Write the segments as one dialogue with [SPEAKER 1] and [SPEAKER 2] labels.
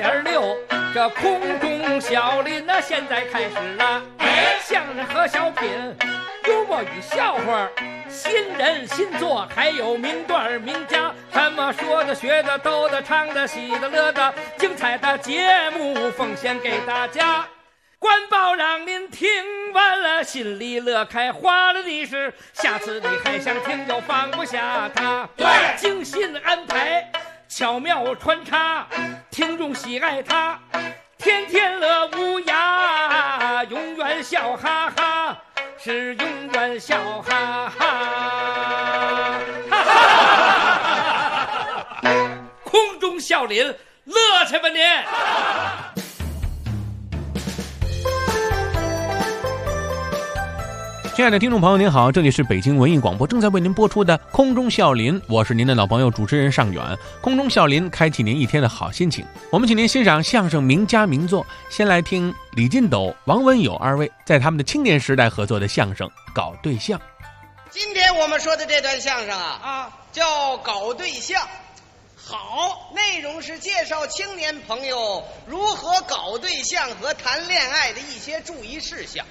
[SPEAKER 1] 100.6，这空中小林呢，现在开始了。相声和小品，幽默与笑话，新人新作，还有名段名家，什么说的、学的、逗的、唱的、喜的、乐的，精彩的节目奉献给大家。官报让您听完了心里乐开花了的是，下次你还想听就放不下它。
[SPEAKER 2] 对，
[SPEAKER 1] 精心安排，巧妙穿插，听众喜爱它，天天乐无涯，永远笑哈哈，是永远笑哈哈。空中笑林，乐去吧您！
[SPEAKER 3] 亲爱的听众朋友您好，这里是北京文艺广播正在为您播出的空中笑林，我是您的老朋友主持人尚远。空中笑林开启您一天的好心情，我们请您欣赏相声名家名作。先来听李金斗、王文友二位在他们的青年时代合作的相声《搞对象》。
[SPEAKER 2] 今天我们说的这段相声叫搞对象。好，内容是介绍青年朋友如何搞对象和谈恋爱的一些注意事项。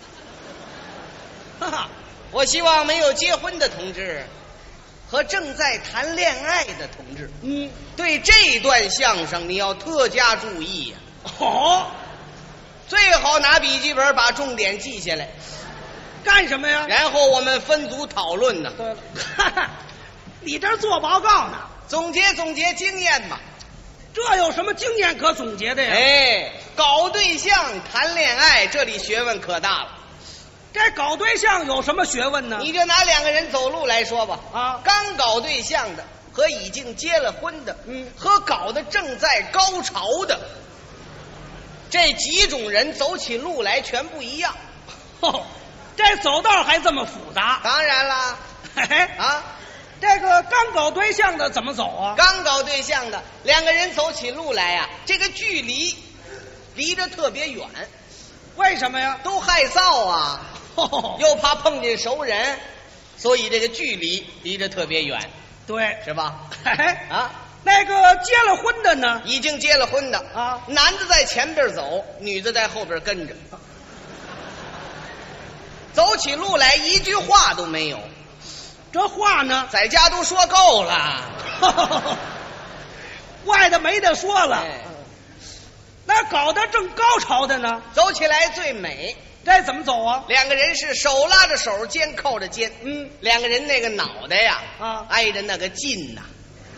[SPEAKER 2] 我希望没有结婚的同志和正在谈恋爱的同志，对这段相声你要特加注意呀。最好拿笔记本把重点记下来。
[SPEAKER 4] 干什么呀？
[SPEAKER 2] 然后我们分组讨论呢。
[SPEAKER 4] 对了，你这做报告呢？
[SPEAKER 2] 总结经验嘛。
[SPEAKER 4] 这有什么经验可总结的呀？
[SPEAKER 2] 搞对象谈恋爱，这里学问可大了。
[SPEAKER 4] 这搞对象有什么学问呢？
[SPEAKER 2] 你就拿两个人走路来说吧，刚搞对象的和已经结了婚的，和搞得正在高潮的，这几种人走起路来全不一样。
[SPEAKER 4] 这走道还这么复杂？
[SPEAKER 2] 当然啦。
[SPEAKER 4] 这个刚搞对象的怎么走啊？
[SPEAKER 2] 刚搞对象的两个人走起路来呀，这个距离着特别远。
[SPEAKER 4] 为什么呀？
[SPEAKER 2] 都害臊啊。又怕碰见熟人，所以这个距离着特别远。
[SPEAKER 4] 对，
[SPEAKER 2] 是吧？
[SPEAKER 4] 那个结了婚的呢？
[SPEAKER 2] 已经结了婚的男的在前边走，女的在后边跟着，走起路来一句话都没有。
[SPEAKER 4] 这话呢，
[SPEAKER 2] 在家都说够了，
[SPEAKER 4] 外的没得说了。那搞得正高潮的呢？
[SPEAKER 2] 走起来最美。
[SPEAKER 4] 这怎么走啊？
[SPEAKER 2] 两个人是手拉着手，肩靠着肩。两个人那个脑袋呀，挨着那个近呐。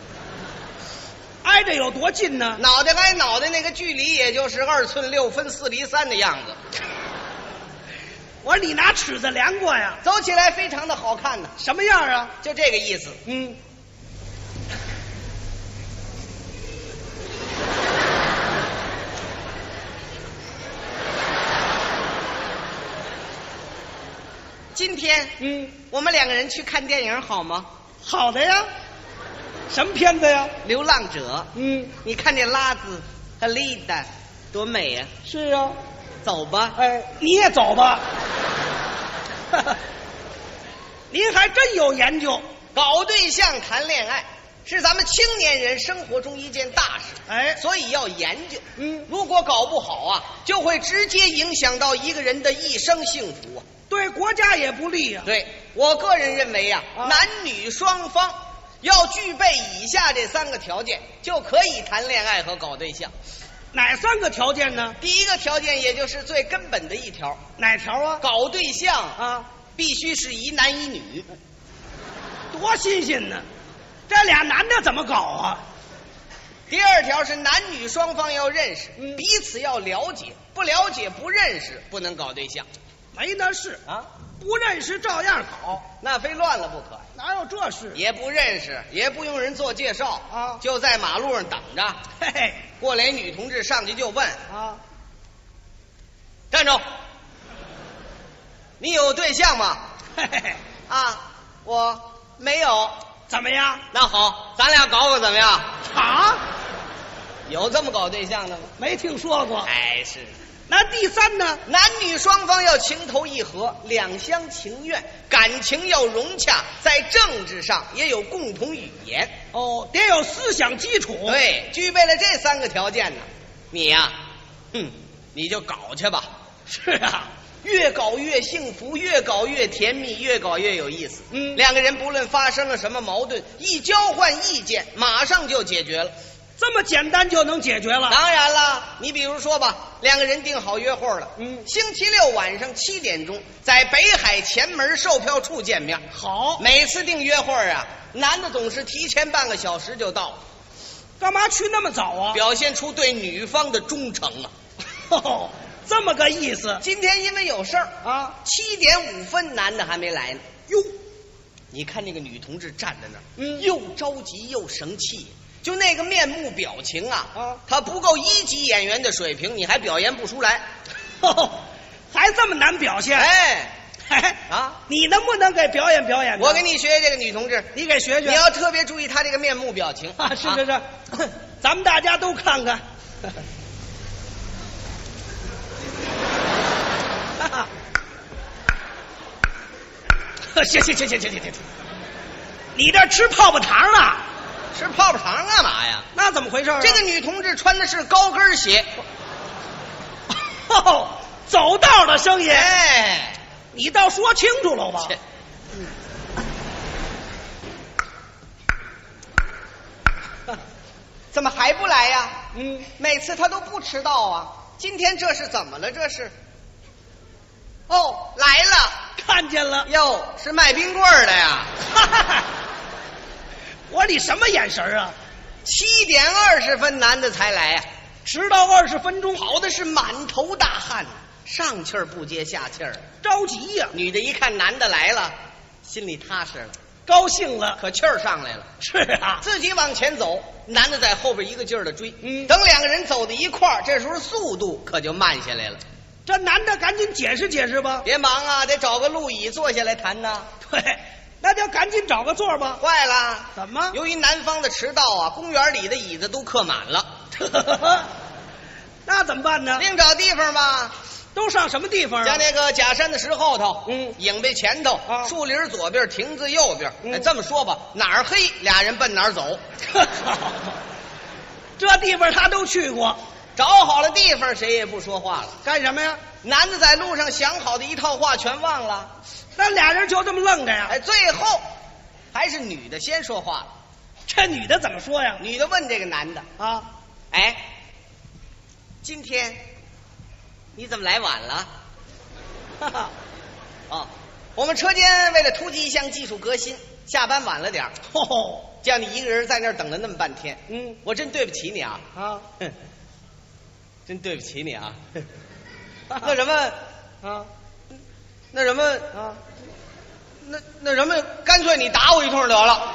[SPEAKER 4] 挨着有多近呢？
[SPEAKER 2] 脑袋挨脑袋那个距离，也就是2寸6分4厘3的样子。
[SPEAKER 4] 我说你拿尺子量过呀？
[SPEAKER 2] 走起来非常的好看呢。
[SPEAKER 4] 什么样啊？
[SPEAKER 2] 就这个意思。今天我们两个人去看电影好吗？
[SPEAKER 4] 好的呀。什么片子呀？
[SPEAKER 2] 流浪者。你看见拉子和丽达多美呀。
[SPEAKER 4] 是啊。
[SPEAKER 2] 走吧。
[SPEAKER 4] 你也走吧。您还真有研究。
[SPEAKER 2] 搞对象谈恋爱是咱们青年人生活中一件大事，所以要研究。如果搞不好啊，就会直接影响到一个人的一生幸福啊。
[SPEAKER 4] 对国家也不利啊。
[SPEAKER 2] 对，我个人认为男女双方要具备以下这3个条件，就可以谈恋爱和搞对象。
[SPEAKER 4] 哪3个条件呢？
[SPEAKER 2] 第一个条件，也就是最根本的一条。
[SPEAKER 4] 哪条啊？
[SPEAKER 2] 搞对象必须是一男一女。
[SPEAKER 4] 多新鲜呢！这俩男的怎么搞啊？
[SPEAKER 2] 第二条是男女双方要认识，彼此要了解，不了解不认识不能搞对象。
[SPEAKER 4] 没那事不认识照样搞，
[SPEAKER 2] 那非乱了不可。
[SPEAKER 4] 哪有这事？
[SPEAKER 2] 也不认识，也不用人做介绍就在马路上等着。过来女同志上去就问站住，你有对象吗？我没有。
[SPEAKER 4] 怎么样？
[SPEAKER 2] 那好，咱俩搞搞怎么样？有这么搞对象的吗？
[SPEAKER 4] 没听说过。
[SPEAKER 2] 是。
[SPEAKER 4] 那第3呢？
[SPEAKER 2] 男女双方要情投意合，两厢情愿，感情要融洽，在政治上也有共同语言。
[SPEAKER 4] 得有思想基础。
[SPEAKER 2] 对，具备了这3个条件呢， 你呀，你就搞去吧。
[SPEAKER 4] 是啊，
[SPEAKER 2] 越搞越幸福，越搞越甜蜜，越搞越有意思。两个人不论发生了什么矛盾，一交换意见，马上就解决了。
[SPEAKER 4] 这么简单就能解决了？
[SPEAKER 2] 当然了，你比如说吧，两个人定好约会了，星期六晚上7点钟，在北海前门售票处见面。
[SPEAKER 4] 好，
[SPEAKER 2] 每次定约会啊，男的总是提前半个小时就到。
[SPEAKER 4] 干嘛去那么早啊？
[SPEAKER 2] 表现出对女方的忠诚啊。
[SPEAKER 4] 哦，这么个意思。
[SPEAKER 2] 今天因为有事儿
[SPEAKER 4] 啊
[SPEAKER 2] ，7点5分男的还没来呢。
[SPEAKER 4] 哟，
[SPEAKER 2] 你看那个女同志站在那儿，又着急又生气。就那个面目表情啊，他不够1级演员的水平，你还表演不出来，
[SPEAKER 4] 还这么难表现？你能不能给表演表演呢？
[SPEAKER 2] 我给你学学这个女同志，
[SPEAKER 4] 你给学学。
[SPEAKER 2] 你要特别注意她这个面目表情
[SPEAKER 4] 啊！是，咱们大家都看看。行，你这吃泡泡糖了？
[SPEAKER 2] 吃泡泡糖干嘛呀？
[SPEAKER 4] 那怎么回事啊？
[SPEAKER 2] 这个女同志穿的是高跟鞋，
[SPEAKER 4] 走道的声音。
[SPEAKER 2] 哎，
[SPEAKER 4] 你倒说清楚了吧？
[SPEAKER 2] 怎么还不来呀？每次她都不迟到啊，今天这是怎么了？这是？哦，来了，
[SPEAKER 4] 看见了。
[SPEAKER 2] 哟，是卖冰棍的呀。
[SPEAKER 4] 我说你什么眼神啊
[SPEAKER 2] ？7点20分男的才来呀，
[SPEAKER 4] 迟到20分钟，
[SPEAKER 2] 跑的是满头大汗，上气儿不接下气儿，
[SPEAKER 4] 着急呀。
[SPEAKER 2] 女的一看男的来了，心里踏实了，
[SPEAKER 4] 高兴了，
[SPEAKER 2] 可气儿上来了。
[SPEAKER 4] 是啊，
[SPEAKER 2] 自己往前走，男的在后边一个劲儿的追。等两个人走到一块儿，这时候速度可就慢下来了。
[SPEAKER 4] 这男的赶紧解释解释吧。
[SPEAKER 2] 别忙啊，得找个路椅坐下来谈呐。
[SPEAKER 4] 对，那就赶紧找个座吧。
[SPEAKER 2] 坏了，
[SPEAKER 4] 怎么？
[SPEAKER 2] 由于南方的迟到啊，公园里的椅子都客满了。
[SPEAKER 4] 那怎么办呢？
[SPEAKER 2] 另找地方吧。
[SPEAKER 4] 都上什么地方啊？
[SPEAKER 2] 像那个假山的石后头，影背前头，树林左边，亭子右边。这么说吧，哪儿黑，俩人奔哪儿走。
[SPEAKER 4] 这地方他都去过，
[SPEAKER 2] 找好了地方，谁也不说话了。
[SPEAKER 4] 干什么呀？
[SPEAKER 2] 男的在路上想好的一套话全忘了，
[SPEAKER 4] 那俩人就这么愣着呀？
[SPEAKER 2] 最后还是女的先说话了。
[SPEAKER 4] 这女的怎么说呀？
[SPEAKER 2] 女的问这个男的
[SPEAKER 4] 啊，
[SPEAKER 2] 今天你怎么来晚了？我们车间为了突击一项技术革新，下班晚了点儿。叫你一个人在那儿等了那么半天，我真对不起你啊！真对不起你啊！那什么啊？那什么啊？那什么，干脆你打我一通得了。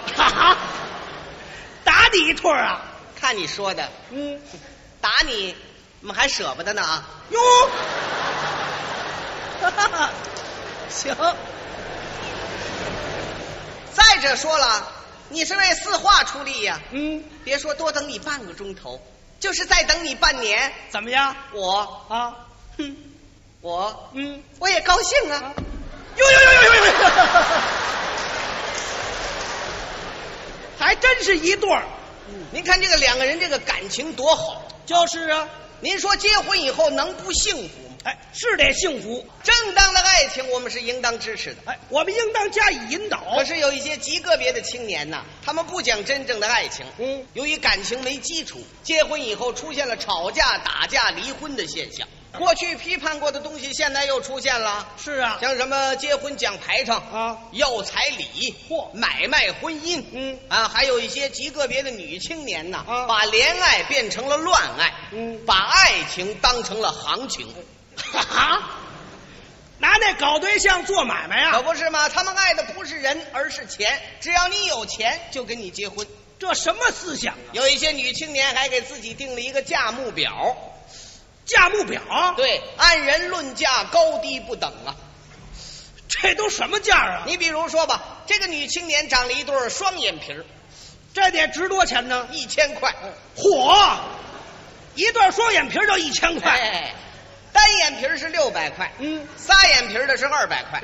[SPEAKER 4] 打你一通啊？
[SPEAKER 2] 看你说的，打你，我们还舍不得呢啊！
[SPEAKER 4] 哟，行。
[SPEAKER 2] 再者说了，你是为4话出力呀。别说多等你半个钟头，就是再等你半年，
[SPEAKER 4] 怎么样？
[SPEAKER 2] 我
[SPEAKER 4] 啊，
[SPEAKER 2] 我也高兴啊。
[SPEAKER 4] 哟，还真是一对儿。
[SPEAKER 2] 您看这个两个人这个感情多好。
[SPEAKER 4] 就是啊，
[SPEAKER 2] 您说结婚以后能不幸福吗？
[SPEAKER 4] 是得幸福。
[SPEAKER 2] 正当的爱情我们是应当支持的，
[SPEAKER 4] 我们应当加以引导。
[SPEAKER 2] 可是有一些极个别的青年呐，他们不讲真正的爱情，由于感情没基础，结婚以后出现了吵架、打架、离婚的现象。过去批判过的东西，现在又出现了。
[SPEAKER 4] 是啊，
[SPEAKER 2] 像什么结婚讲排场啊，要彩礼，买卖婚姻，还有一些极个别的女青年呐，把恋爱变成了乱爱，把爱情当成了行情。
[SPEAKER 4] 拿那搞对象做买卖啊？
[SPEAKER 2] 可不是吗？他们爱的不是人，而是钱。只要你有钱，就跟你结婚。
[SPEAKER 4] 这什么思想啊？
[SPEAKER 2] 有一些女青年还给自己定了一个价目表。
[SPEAKER 4] 价目表？
[SPEAKER 2] 对，按人论价，高低不等啊。
[SPEAKER 4] 这都什么价啊？
[SPEAKER 2] 你比如说吧，这个女青年长了一对双眼皮儿，
[SPEAKER 4] 这得值多钱呢
[SPEAKER 2] ？1000块。
[SPEAKER 4] 嚯，一对双眼皮就1000块。
[SPEAKER 2] 单眼皮是600块，仨眼皮的是200块。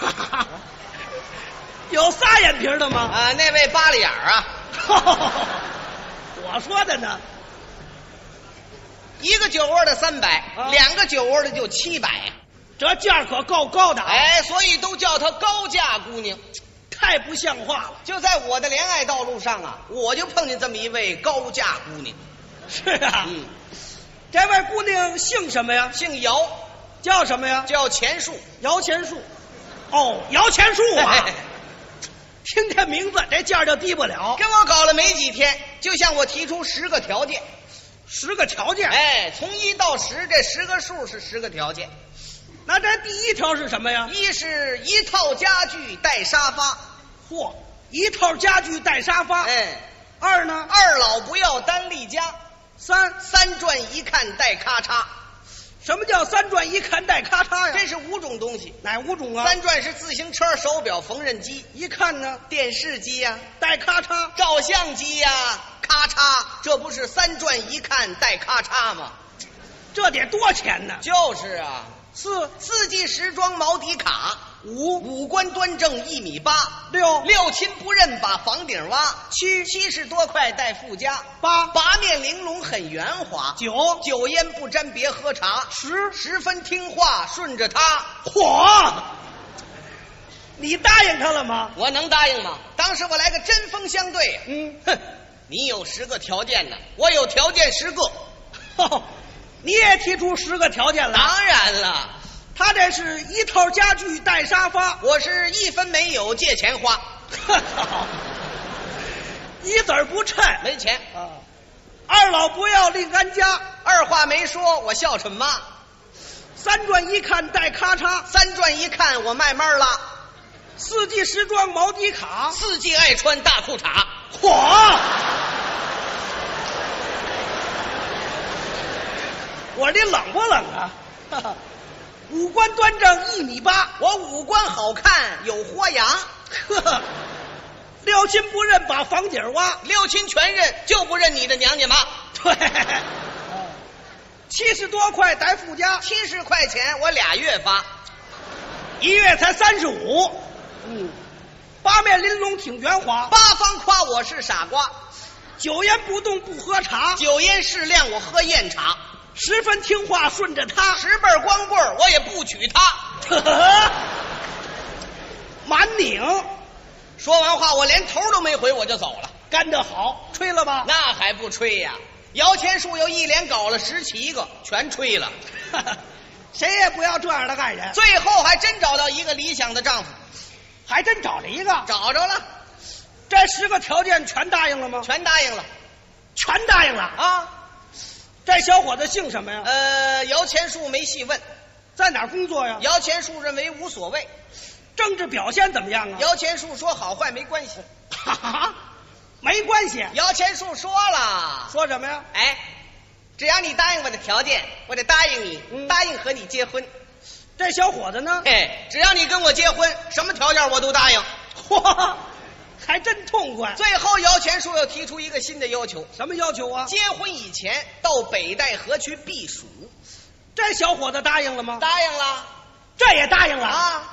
[SPEAKER 4] 有仨眼皮的吗？
[SPEAKER 2] 那位扒了眼儿啊。
[SPEAKER 4] 我说的呢。
[SPEAKER 2] 一个酒窝的300，两个酒窝的就700呀。
[SPEAKER 4] 这价可够高的啊！
[SPEAKER 2] 哎，所以都叫她高价姑娘，
[SPEAKER 4] 太不像话了。
[SPEAKER 2] 就在我的恋爱道路上啊，我就碰见这么一位高价姑娘。
[SPEAKER 4] 是啊，这位姑娘姓什么呀？
[SPEAKER 2] 姓姚，
[SPEAKER 4] 叫什么呀？
[SPEAKER 2] 叫钱树，
[SPEAKER 4] 姚钱树。哦，姚钱树啊！听这名字，这价就低不了。
[SPEAKER 2] 跟我搞了没几天，就向我提出10个条件。
[SPEAKER 4] 10个条件？
[SPEAKER 2] 哎，从1到10，这10个数是10个条件。
[SPEAKER 4] 那这第一条是什么呀？
[SPEAKER 2] 一是一套家具带沙发。
[SPEAKER 4] 嚯，一套家具带沙发。
[SPEAKER 2] 哎，
[SPEAKER 4] 二呢？
[SPEAKER 2] 二老不要单立家。三转一看带咔嚓。
[SPEAKER 4] 什么叫3转一看带咔嚓呀？
[SPEAKER 2] 这是5种东西。
[SPEAKER 4] 哪5种啊
[SPEAKER 2] ？3转是自行车、手表、缝纫机。
[SPEAKER 4] 一看呢？
[SPEAKER 2] 电视机呀，
[SPEAKER 4] 带咔嚓。
[SPEAKER 2] 照相机呀，咔嚓。这不是3转一看带咔嚓吗？
[SPEAKER 4] 这得多钱呢？
[SPEAKER 2] 就是啊。
[SPEAKER 4] 4
[SPEAKER 2] 季时装毛底卡。五官端正1.8米。六亲不认把房顶挖。70多块带附加。八面玲珑很圆滑。酒烟不沾别喝茶。十分听话顺着他。
[SPEAKER 4] 嚯！你答应他了吗？
[SPEAKER 2] 我能答应吗？当时我来个针锋相对。哼，你有10个条件呢，我有条件10个。
[SPEAKER 4] 你也提出10个条件了？
[SPEAKER 2] 当然了。
[SPEAKER 4] 他这是一套家具带沙发，
[SPEAKER 2] 我是1分没有借钱花。
[SPEAKER 4] 一子不趁，
[SPEAKER 2] 没钱
[SPEAKER 4] 啊。二老不要另安家，
[SPEAKER 2] 二话没说，我孝顺妈。
[SPEAKER 4] 3转一看带咔嚓
[SPEAKER 2] ，3转一看我慢慢拉。
[SPEAKER 4] 4季时装毛底卡
[SPEAKER 2] ，4季爱穿大裤衩。
[SPEAKER 4] 嚯！我说你冷不冷啊？五官端正1.8米，
[SPEAKER 2] 我五官好看有豁牙。
[SPEAKER 4] 呵，六亲不认把房顶挖，
[SPEAKER 2] 六亲全认就不认你的娘家妈。
[SPEAKER 4] 对，70多块带附加
[SPEAKER 2] ，70块钱我2月发
[SPEAKER 4] ，1月才35。八面玲珑挺圆滑，
[SPEAKER 2] 八方夸我是傻瓜。
[SPEAKER 4] 酒烟不动不喝茶，
[SPEAKER 2] 酒烟适量我喝艳茶。
[SPEAKER 4] 十分听话顺着他
[SPEAKER 2] ，10辈光棍我也不娶她。
[SPEAKER 4] 满拧。
[SPEAKER 2] 说完话我连头都没回我就走了。
[SPEAKER 4] 干得好，吹了吧？
[SPEAKER 2] 那还不吹呀？摇钱树又一连搞了17个，全吹了。
[SPEAKER 4] 谁也不要这样的爱人。
[SPEAKER 2] 最后还真找到一个理想的丈夫。
[SPEAKER 4] 还真找着一个？
[SPEAKER 2] 找着了。
[SPEAKER 4] 这10个条件全答应了吗？
[SPEAKER 2] 全答应了。
[SPEAKER 4] 全答应了
[SPEAKER 2] 啊。
[SPEAKER 4] 这小伙子姓什么呀？
[SPEAKER 2] 摇钱树没细问。
[SPEAKER 4] 在哪儿工作呀？
[SPEAKER 2] 摇钱树认为无所谓。
[SPEAKER 4] 政治表现怎么样啊？
[SPEAKER 2] 摇钱树说好坏没关系。
[SPEAKER 4] 哈哈，没关系。
[SPEAKER 2] 摇钱树说了。
[SPEAKER 4] 说什么呀？
[SPEAKER 2] 哎，只要你答应我的条件，我得答应你，答应和你结婚。
[SPEAKER 4] 这小伙子呢？
[SPEAKER 2] 哎，只要你跟我结婚，什么条件我都答应。
[SPEAKER 4] 嚯，还真痛快。
[SPEAKER 2] 最后摇钱树又提出一个新的要求。
[SPEAKER 4] 什么要求啊？
[SPEAKER 2] 结婚以前到北戴河去避暑。
[SPEAKER 4] 这小伙子答应了吗？
[SPEAKER 2] 答应了。
[SPEAKER 4] 这也答应了
[SPEAKER 2] 啊。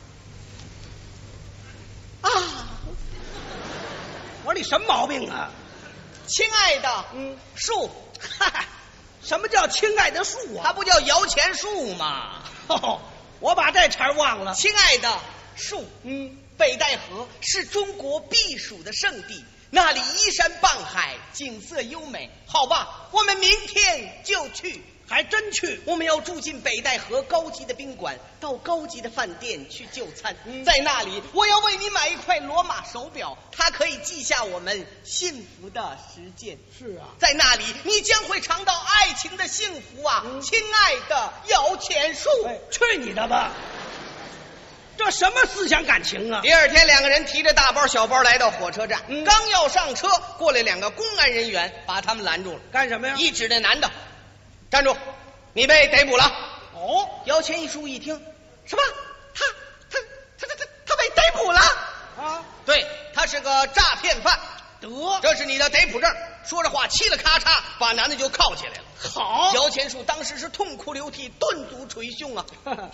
[SPEAKER 4] 我说你什么毛病啊？
[SPEAKER 2] 亲爱的，树。
[SPEAKER 4] 嗨，什么叫亲爱的树啊？
[SPEAKER 2] 它不叫摇钱树吗？
[SPEAKER 4] 我把这茬忘了。
[SPEAKER 2] 亲爱的树，北戴河是中国避暑的圣地，那里依山傍海，景色优美。好吧，我们明天就去。
[SPEAKER 4] 还真去。
[SPEAKER 2] 我们要住进北戴河高级的宾馆，到高级的饭店去就餐。在那里，我要为你买一块罗马手表，它可以记下我们幸福的时间。
[SPEAKER 4] 是啊，
[SPEAKER 2] 在那里，你将会尝到爱情的幸福啊，亲爱的摇钱树。
[SPEAKER 4] 去你的吧！这什么思想感情啊？
[SPEAKER 2] 第二天，两个人提着大包小包来到火车站，刚要上车，过来2个公安人员把他们拦住了。
[SPEAKER 4] 干什么呀？
[SPEAKER 2] 一指那男的，站住！你被逮捕了。
[SPEAKER 4] 哦，
[SPEAKER 2] 摇钱树一听，什么？他被逮捕了
[SPEAKER 4] 啊？
[SPEAKER 2] 对，他是个诈骗犯。
[SPEAKER 4] 得，
[SPEAKER 2] 这是你的逮捕证。说着话，嘁了咔嚓，把男的就铐起来了。
[SPEAKER 4] 好，
[SPEAKER 2] 摇钱树当时是痛哭流涕，顿足捶胸啊！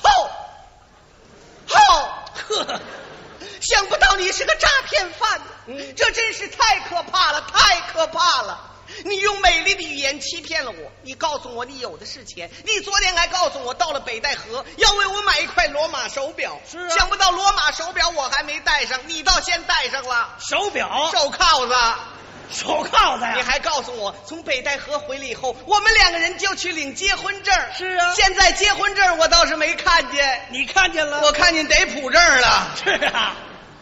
[SPEAKER 2] 呵，想不到你是个诈骗犯，这真是太可怕了，太可怕了！ 你用美丽的语言欺骗了我，你告诉我你有的是钱，你昨天还告诉我到了北戴河要为我买一块罗马手表。
[SPEAKER 4] 是啊，
[SPEAKER 2] 想不到罗马手表我还没戴上，你倒先戴上了。
[SPEAKER 4] 手表、
[SPEAKER 2] 手铐子。
[SPEAKER 4] 手铐子呀！
[SPEAKER 2] 你还告诉我，从北戴河回来以后，我们2个人就去领结婚证。
[SPEAKER 4] 是啊，
[SPEAKER 2] 现在结婚证我倒是没看见，
[SPEAKER 4] 你看见了？
[SPEAKER 2] 我看见得普证了。
[SPEAKER 4] 是啊。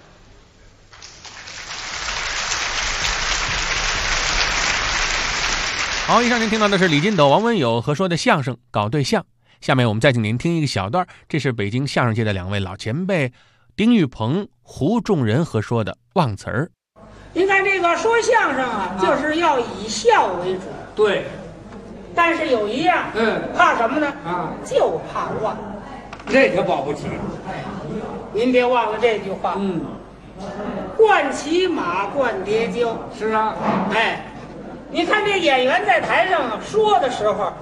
[SPEAKER 3] 好，以上您听到的是李金斗、王文友合说的相声《搞对象》。下面我们再请您听一个小段，这是北京相声界的2位老前辈丁玉鹏、胡仲仁合说的忘词儿。
[SPEAKER 5] 您看这个说相声啊，就是要以笑为主。
[SPEAKER 1] 对，
[SPEAKER 5] 但是有一样，怕什么呢？就怕忘。
[SPEAKER 1] 这可保不齐。
[SPEAKER 5] 您别忘了这句话。惯骑马，惯叠跤。
[SPEAKER 1] 是啊。
[SPEAKER 5] 哎，你看这演员在台上说的时候，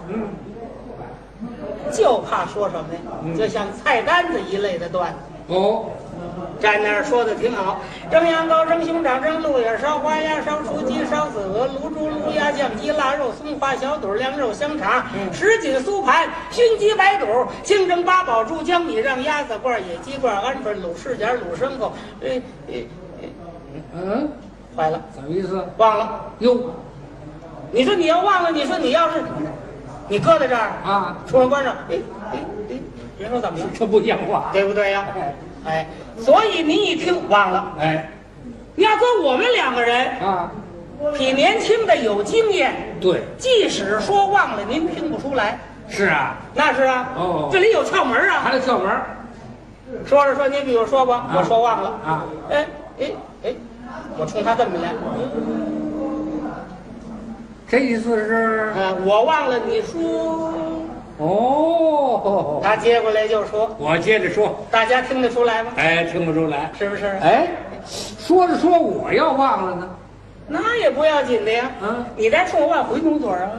[SPEAKER 5] 就怕说什么呀？就像菜单子一类的段子。
[SPEAKER 1] 哦。
[SPEAKER 5] 站那儿说的挺好，蒸羊羔、蒸熊掌、蒸鹿眼、烧花鸭、烧雏鸡、烧子鹅、卤猪、卤鸭、酱鸡、腊肉、松花小肚、凉肉、香肠、什锦酥盘、熏鸡白肚、清蒸八宝猪、江米让、鸭子罐、野鸡罐、鹌鹑、卤柿卷、卤牲口。坏了，
[SPEAKER 1] 什么意思？
[SPEAKER 5] 忘了哟。你说你要忘了，你说你要是你搁在这儿啊，出门关上，人说怎么样？
[SPEAKER 1] 这不像话，
[SPEAKER 5] 对不对呀？哎，所以你一听忘了，你要搁我们2个人啊，比年轻的有经验，
[SPEAKER 1] 对，
[SPEAKER 5] 即使说忘了，您听不出来。
[SPEAKER 1] 是啊，
[SPEAKER 5] 那是啊，
[SPEAKER 1] 哦，
[SPEAKER 5] 这里有窍门啊，
[SPEAKER 1] 还有窍门。
[SPEAKER 5] 说着说，你比如说吧，我说忘了
[SPEAKER 1] 啊，
[SPEAKER 5] 我冲他这么来，
[SPEAKER 1] 这意思是，
[SPEAKER 5] 我忘了你说。
[SPEAKER 1] 哦，
[SPEAKER 5] 他接过来就说，
[SPEAKER 1] 我接着说，
[SPEAKER 5] 大家听得出来吗？
[SPEAKER 1] 听不出来，
[SPEAKER 5] 是不是？
[SPEAKER 1] 说着说我要忘了呢，
[SPEAKER 5] 那也不要紧的呀。你再冲我往回努嘴啊。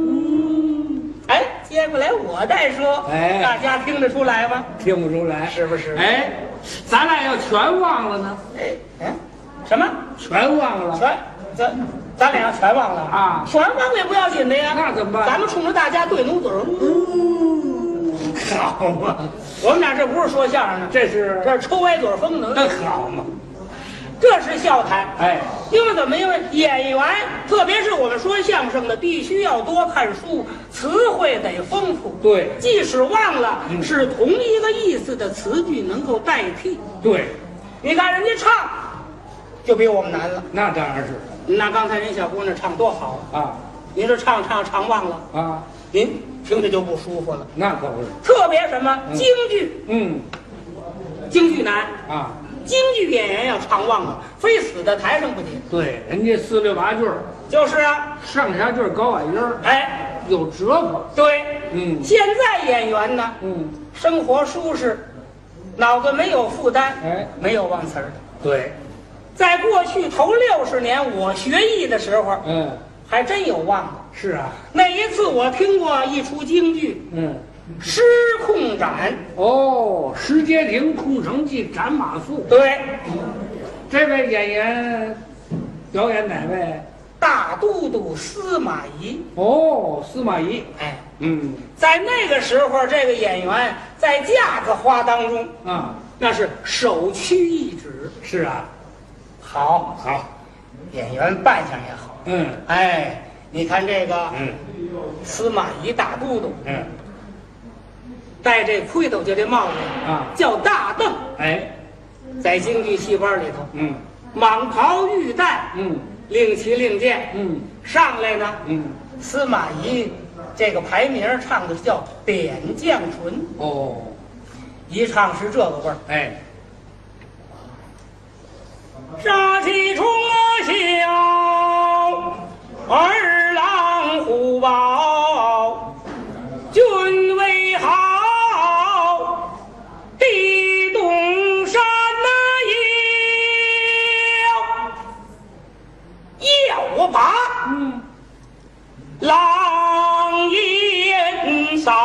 [SPEAKER 5] 接过来我再说，大家听得出来吗？
[SPEAKER 1] 听不出来，
[SPEAKER 5] 是不是？
[SPEAKER 1] 咱俩要全忘了呢？
[SPEAKER 5] 什么？
[SPEAKER 1] 全忘了？
[SPEAKER 5] 咱俩全忘了啊！全忘了也不要紧的呀。
[SPEAKER 1] 那怎么办？
[SPEAKER 5] 咱们冲着大家对努嘴儿。
[SPEAKER 1] 好嘛！
[SPEAKER 5] 我们俩这不是说相声呢，这是抽歪嘴风呢。
[SPEAKER 1] 那好嘛！
[SPEAKER 5] 这是笑谈。因为怎么？因为演员，特别是我们说相声的，必须要多看书，词汇得丰富。对，即使忘了，是同一个意思的词句能够代替。
[SPEAKER 1] 对，
[SPEAKER 5] 你看人家唱，就比我们难了。
[SPEAKER 1] 那当然是。
[SPEAKER 5] 那刚才人小姑娘唱多好
[SPEAKER 1] 啊！
[SPEAKER 5] 您这唱忘了
[SPEAKER 1] 啊，
[SPEAKER 5] 您听着就不舒服了。
[SPEAKER 1] 那可不是。
[SPEAKER 5] 特别什么京剧，京剧难啊！京剧演员要唱忘了，非死在台上不行。
[SPEAKER 1] 对，人家4、6、8句
[SPEAKER 5] 就是啊，
[SPEAKER 1] 上下句高矮音有折扣。
[SPEAKER 5] 对，现在演员呢，生活舒适，脑子没有负担，没有忘词儿。
[SPEAKER 1] 对。
[SPEAKER 5] 在过去头60年，我学艺的时候，还真有忘的。
[SPEAKER 1] 是啊，
[SPEAKER 5] 那一次我听过一出京剧，失控斩。
[SPEAKER 1] 石阶亭空城计斩马谡。
[SPEAKER 5] 对，
[SPEAKER 1] 这位演员表演哪位？
[SPEAKER 5] 大都督司马懿。
[SPEAKER 1] 司马懿。
[SPEAKER 5] 在那个时候，这个演员在架子花当中那是首屈一指。
[SPEAKER 1] 是啊。
[SPEAKER 5] 好，演员扮相也好。你看这个，司马懿大都督，戴这盔头就这帽子叫大邓。在京剧戏班里头，蟒袍玉带，令旗令箭，上来呢，司马懿这个牌名唱的叫点绛唇。一唱是这个味儿。杀气冲霄，二郎虎豹，君为好，地动山要拔，狼烟扫。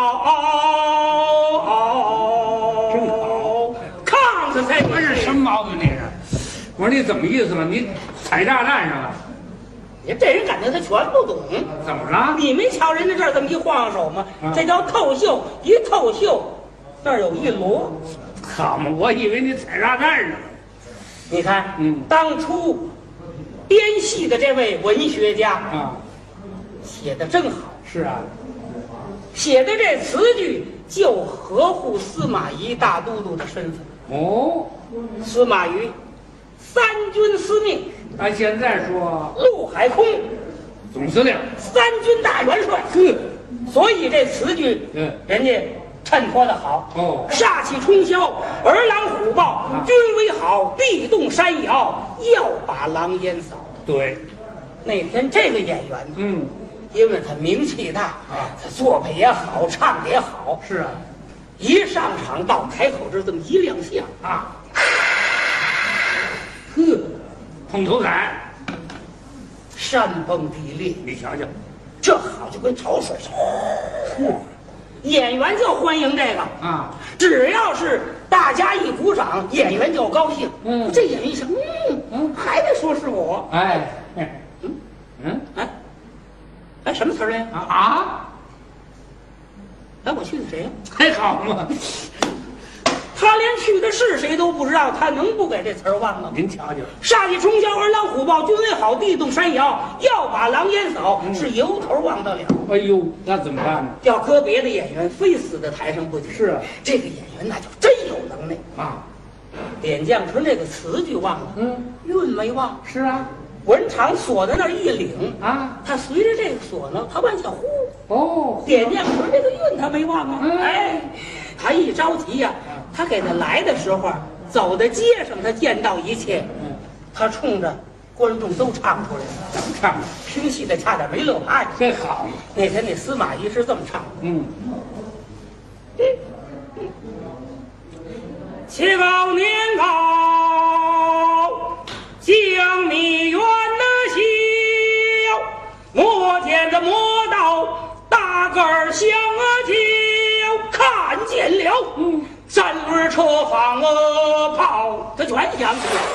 [SPEAKER 1] 真好，
[SPEAKER 5] 炕子才
[SPEAKER 1] 这是什么毛病？这是？我说你怎么意思了？你踩炸弹上了？
[SPEAKER 5] 你这人感觉他全不懂。
[SPEAKER 1] 怎么了？
[SPEAKER 5] 你没瞧人家这儿这么一晃手吗？这叫透袖，一透袖，那儿有一摞。
[SPEAKER 1] 好嘛，我以为你踩炸弹呢。
[SPEAKER 5] 你看，当初编戏的这位文学家啊，写的真好。
[SPEAKER 1] 是啊，
[SPEAKER 5] 写的这词句就合乎司马懿大都督的身份。
[SPEAKER 1] 哦，
[SPEAKER 5] 司马懿，三军司令。
[SPEAKER 1] 按现在说，
[SPEAKER 5] 陆海空
[SPEAKER 1] 总司令，
[SPEAKER 5] 三军大元帅。所以这词句，人家衬托的好。哦，煞气冲霄，儿郎虎豹，军威好，地动山摇，要把狼烟扫。
[SPEAKER 1] 对，
[SPEAKER 5] 那天这个演员，因为他名气大啊，他作品也好，唱的也好。
[SPEAKER 1] 是啊，
[SPEAKER 5] 一上场到台口这么一亮相啊，
[SPEAKER 1] 碰头彩，
[SPEAKER 5] 山崩地裂。
[SPEAKER 1] 你瞧瞧，
[SPEAKER 5] 这好就跟潮水似的。演员就欢迎这个啊，只要是大家一鼓掌，演员就高兴。这演员一想，还得说是我。哎，什么词儿呀？哎，我去的谁呀？
[SPEAKER 1] 还好嘛。
[SPEAKER 5] 他连去的是谁都不知道，他能不给这词儿忘了？
[SPEAKER 1] 您瞧瞧，
[SPEAKER 5] 煞气冲霄，儿郎虎豹，军威好，地动山摇，要把狼烟扫，是由头忘得了。
[SPEAKER 1] 哎呦，那怎么办呢？
[SPEAKER 5] 要搁别的演员，非死在台上不行。
[SPEAKER 1] 是啊，
[SPEAKER 5] 这个演员那就真有能耐啊！点将春这个词句忘了，韵没忘。
[SPEAKER 1] 是啊，
[SPEAKER 5] 文场锁在那儿一领啊，他随着这个锁呢，他往下呼。哦，点将春这个韵他没忘啊。哎，他一着急呀，他给他来的时候，走在街上，他见到一切，他冲着观众都唱出来了。
[SPEAKER 1] 怎么唱？
[SPEAKER 5] 听戏的差点没乐趴下。
[SPEAKER 1] 这好。
[SPEAKER 5] 那天那司马懿是这么唱的。且高年高，将米远的小，磨剑的磨刀，大个儿响啊叫，看见了，三轮车放炮，他全响起来。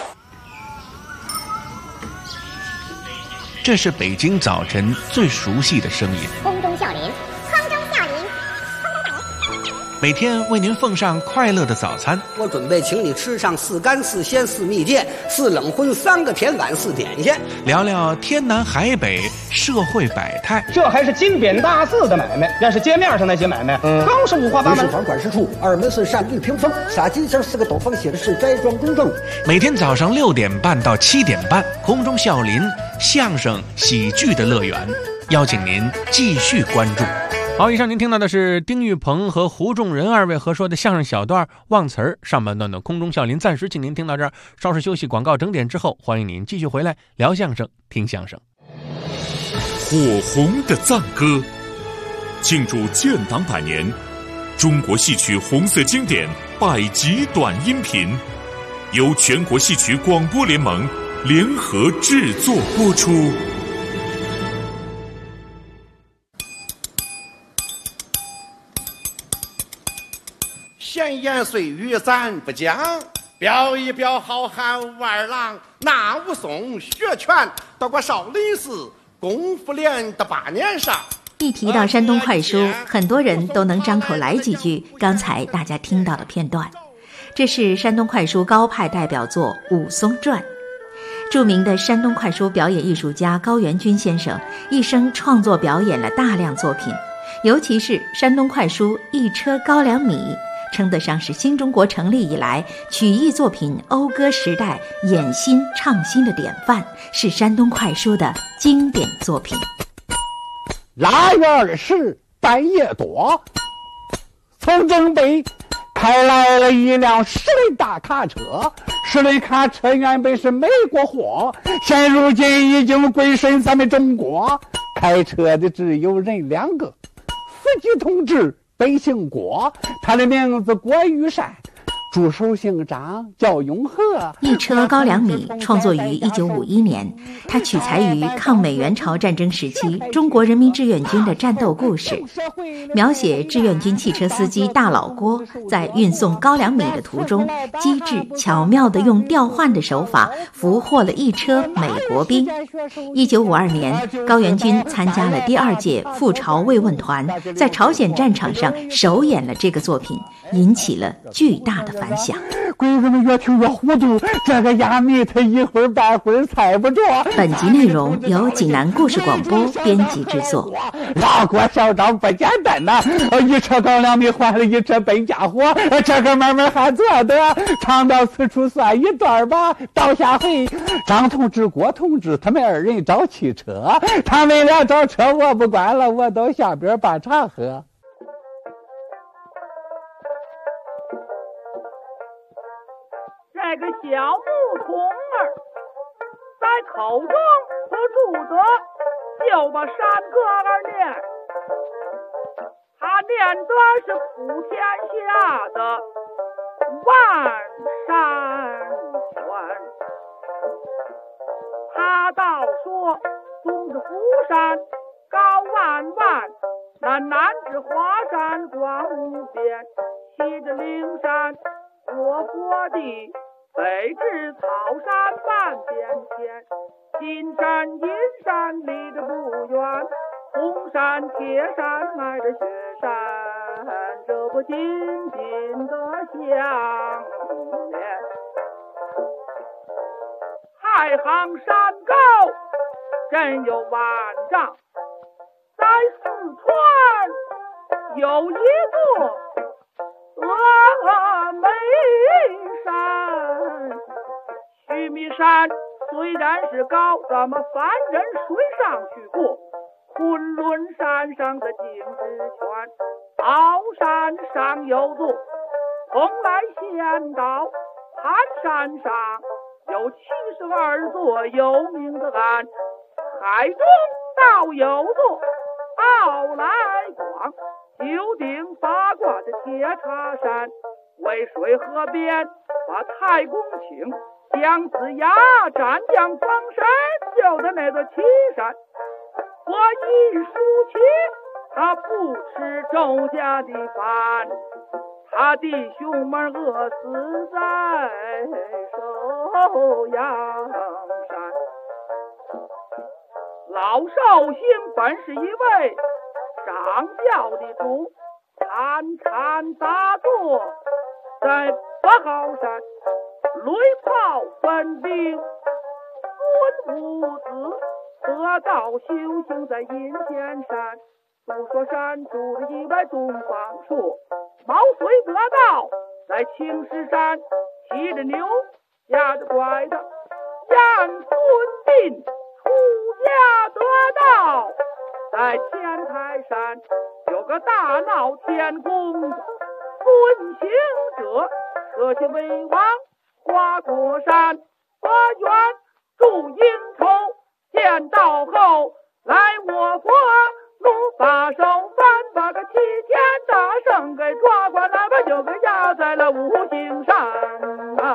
[SPEAKER 3] 这是北京早晨最熟悉的声音。
[SPEAKER 6] 空中笑林，空中笑林，
[SPEAKER 3] 每天为您奉上快乐的早餐。
[SPEAKER 7] 我准备请你吃上4干4鲜4蜜饯4冷荤3个甜碗4点心，
[SPEAKER 3] 聊聊天南海北社会百态。
[SPEAKER 8] 这还是金匾大字的买卖，要是街面上那些买卖，更是五花八门。
[SPEAKER 7] 房管事处2门孙山绿屏风，撒金星4个斗方，写的是斋庄公证。
[SPEAKER 3] 每天早上6点半到7点半，空中笑林相声喜剧的乐园，邀请您继续关注。好，以上您听到的是丁玉鹏和胡仲仁2位合说的相声小段忘词儿上半段的空中笑林，暂时请您听到这儿，稍事休息，广告整点之后，欢迎您继续回来聊相声听相声。
[SPEAKER 9] 火红的赞歌，庆祝建党100年，中国戏曲红色经典100集短音频，由全国戏曲广播联盟联合制作播出。
[SPEAKER 10] 闲言碎语咱不讲，表一表好汉武二郎，那武松学拳到过少林寺功夫练的8年上。
[SPEAKER 11] 一提到山东快书，很多人都能张口来几句刚才大家听到的片段。这是山东快书高派代表作《武松传》。著名的山东快书表演艺术家高元军先生一生创作表演了大量作品，尤其是山东快书一车高粱米，称得上是新中国成立以来曲艺作品讴歌时代、演新唱新的典范，是山东快书的经典作品。
[SPEAKER 12] 腊月20半夜多，从正北开来了一辆10轮大卡车，10轮卡车原本是美国货，现如今已经归顺咱们中国。开车的只有人2个，司机同志本姓郭，他的名字郭玉善， 助手姓张，叫永和。
[SPEAKER 11] 一车高粱米创作于1951年，它取材于抗美援朝战争时期中国人民志愿军的战斗故事，描写志愿军汽车司机大老郭在运送高粱米的途中，机智巧妙地用调换的手法俘获了一车美国兵。1952年，高原军参加了第2届赴朝慰问团，在朝鲜战场上首演了这个作品，引起了巨大的反响。
[SPEAKER 12] 鬼子们越听越糊涂，这个哑谜他一会儿半会儿猜不着。
[SPEAKER 11] 本集内容由济南故事广播编辑制作。
[SPEAKER 12] 老郭校长不简单呐，一车高粱米换了一车笨家伙，这个慢慢还做得。唱到此处算一段吧。到下回，张同志、郭同志他们2人找汽车，他们俩找车我不管了，我到下边把茶喝。
[SPEAKER 13] 这个小牧童儿在口中不住的就把山歌儿念，他念的是普天下的万山泉。他倒说东至福山高万万，南至华山广无边，西至灵山国国地，北至草山半边天，金山银山离得不远，红山铁山挨着雪山，这不紧紧的相连。太行山高真有万丈，在四川有一座峨眉山。须弥山虽然是高，咱们凡人水上去过。昆仑山上的景之泉，鳌山上有座蓬莱仙岛，盘山上有72座有名的岸，海中倒有座奥来广，九鼎八卦的铁叉山，渭水河边把太公请，姜子牙斩将封神救的那座岐山。我一输起他不吃周家的饭，他弟兄们饿死在寿阳山。老寿星本是一位掌教的主，参禅打坐在八号山，雷炮分兵孙武子得道修行在阴天山，独说山住着一位东方朔，毛遂得道在青石山，骑着牛压着拐的燕孙膑出家得道在天台山，有个大闹天宫的孙行者，舍弃为王花果山，把远祝英仇，见到后来我佛怒把手翻，把个齐天大圣给抓过来，把就给压在了五行山啊。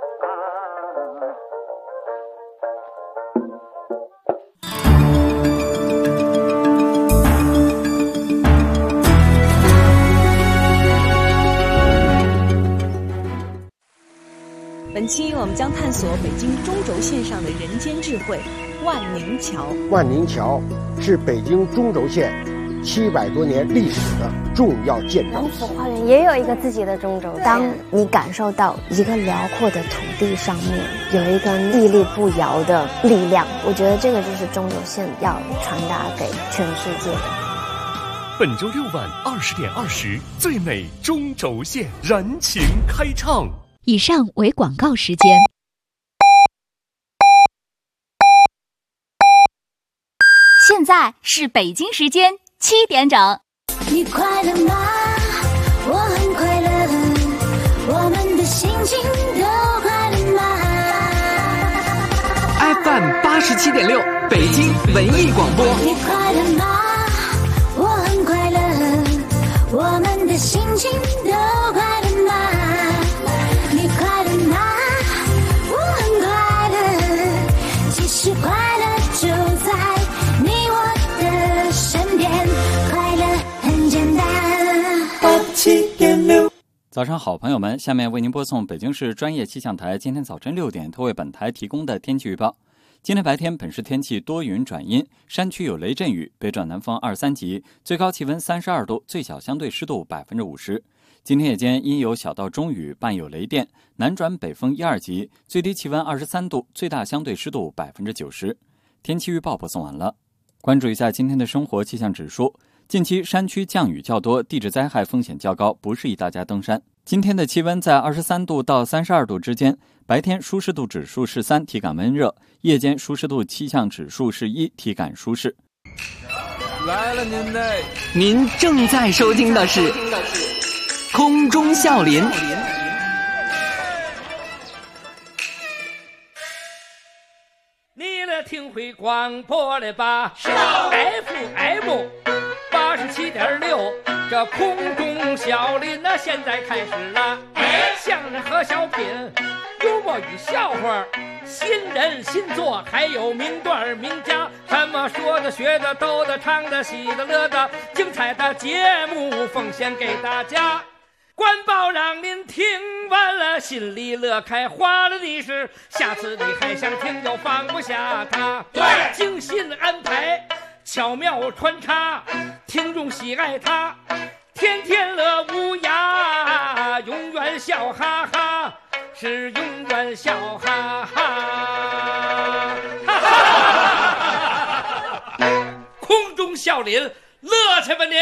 [SPEAKER 14] 本期我们将探索北京中轴线上的人间智慧——万宁桥。
[SPEAKER 15] 万宁桥是北京中轴线700多年历史的重要建筑。
[SPEAKER 16] 王府花园也有一个自己的中轴线。当你感受到一个辽阔的土地上面有一个屹立不摇的力量，我觉得这个就是中轴线要传达给全世界的。
[SPEAKER 17] 本周6晚20点20，最美中轴线燃情开唱。
[SPEAKER 11] 以上为广告时间。
[SPEAKER 18] 现在是北京时间7点整。
[SPEAKER 19] 你快乐吗？我很快乐，我们的心情都快乐吗
[SPEAKER 20] ？FM 87.6，北京文艺广播。
[SPEAKER 19] 你快乐吗？我很快乐，我们的心情都快乐吗？
[SPEAKER 21] 87.6。
[SPEAKER 22] 早上好，朋友们，下面为您播送北京市专业气象台今天早晨6点特为本台提供的天气预报。今天白天本市天气多云转阴，山区有雷阵雨，北转南风2、3级，最高气温32度，最小相对湿度50%。今天夜间阴有小到中雨，伴有雷电，南转北风1、2级，最低气温23度，最大相对湿度90%。天气预报播送完了，关注一下今天的生活气象指数。近期山区降雨较多，地质灾害风险较高，不适宜大家登山。今天的气温在23度到32度之间，白天舒适度指数是3，体感温热；夜间舒适度气象指数是1，体感舒适。
[SPEAKER 20] 来了您正在收听的是空中笑林。
[SPEAKER 1] 你来听会广播了吧？是的 ，FM 87.6，这空中笑林那现在开始了。相声和小品，幽默与笑话，新人新作，还有名段名家，什么说的、学的、逗的、唱的、喜的、乐的，精彩的节目奉献给大家。官报让您听完了心里乐开花了的是，下次你还想听就放不下它。对，精心安排，巧妙穿插，听众喜爱它，天天乐无涯，永远笑哈哈，是永远笑哈哈。空中笑林，乐去吧您！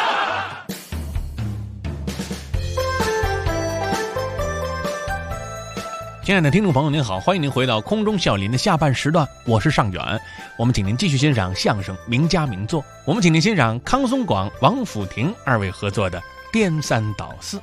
[SPEAKER 3] 亲爱的听众朋友您好，欢迎您回到空中笑林的下半时段，我是尚远。我们请您继续欣赏相声名家名作，我们请您欣赏康松广、王府亭二位合作的《颠三倒四》。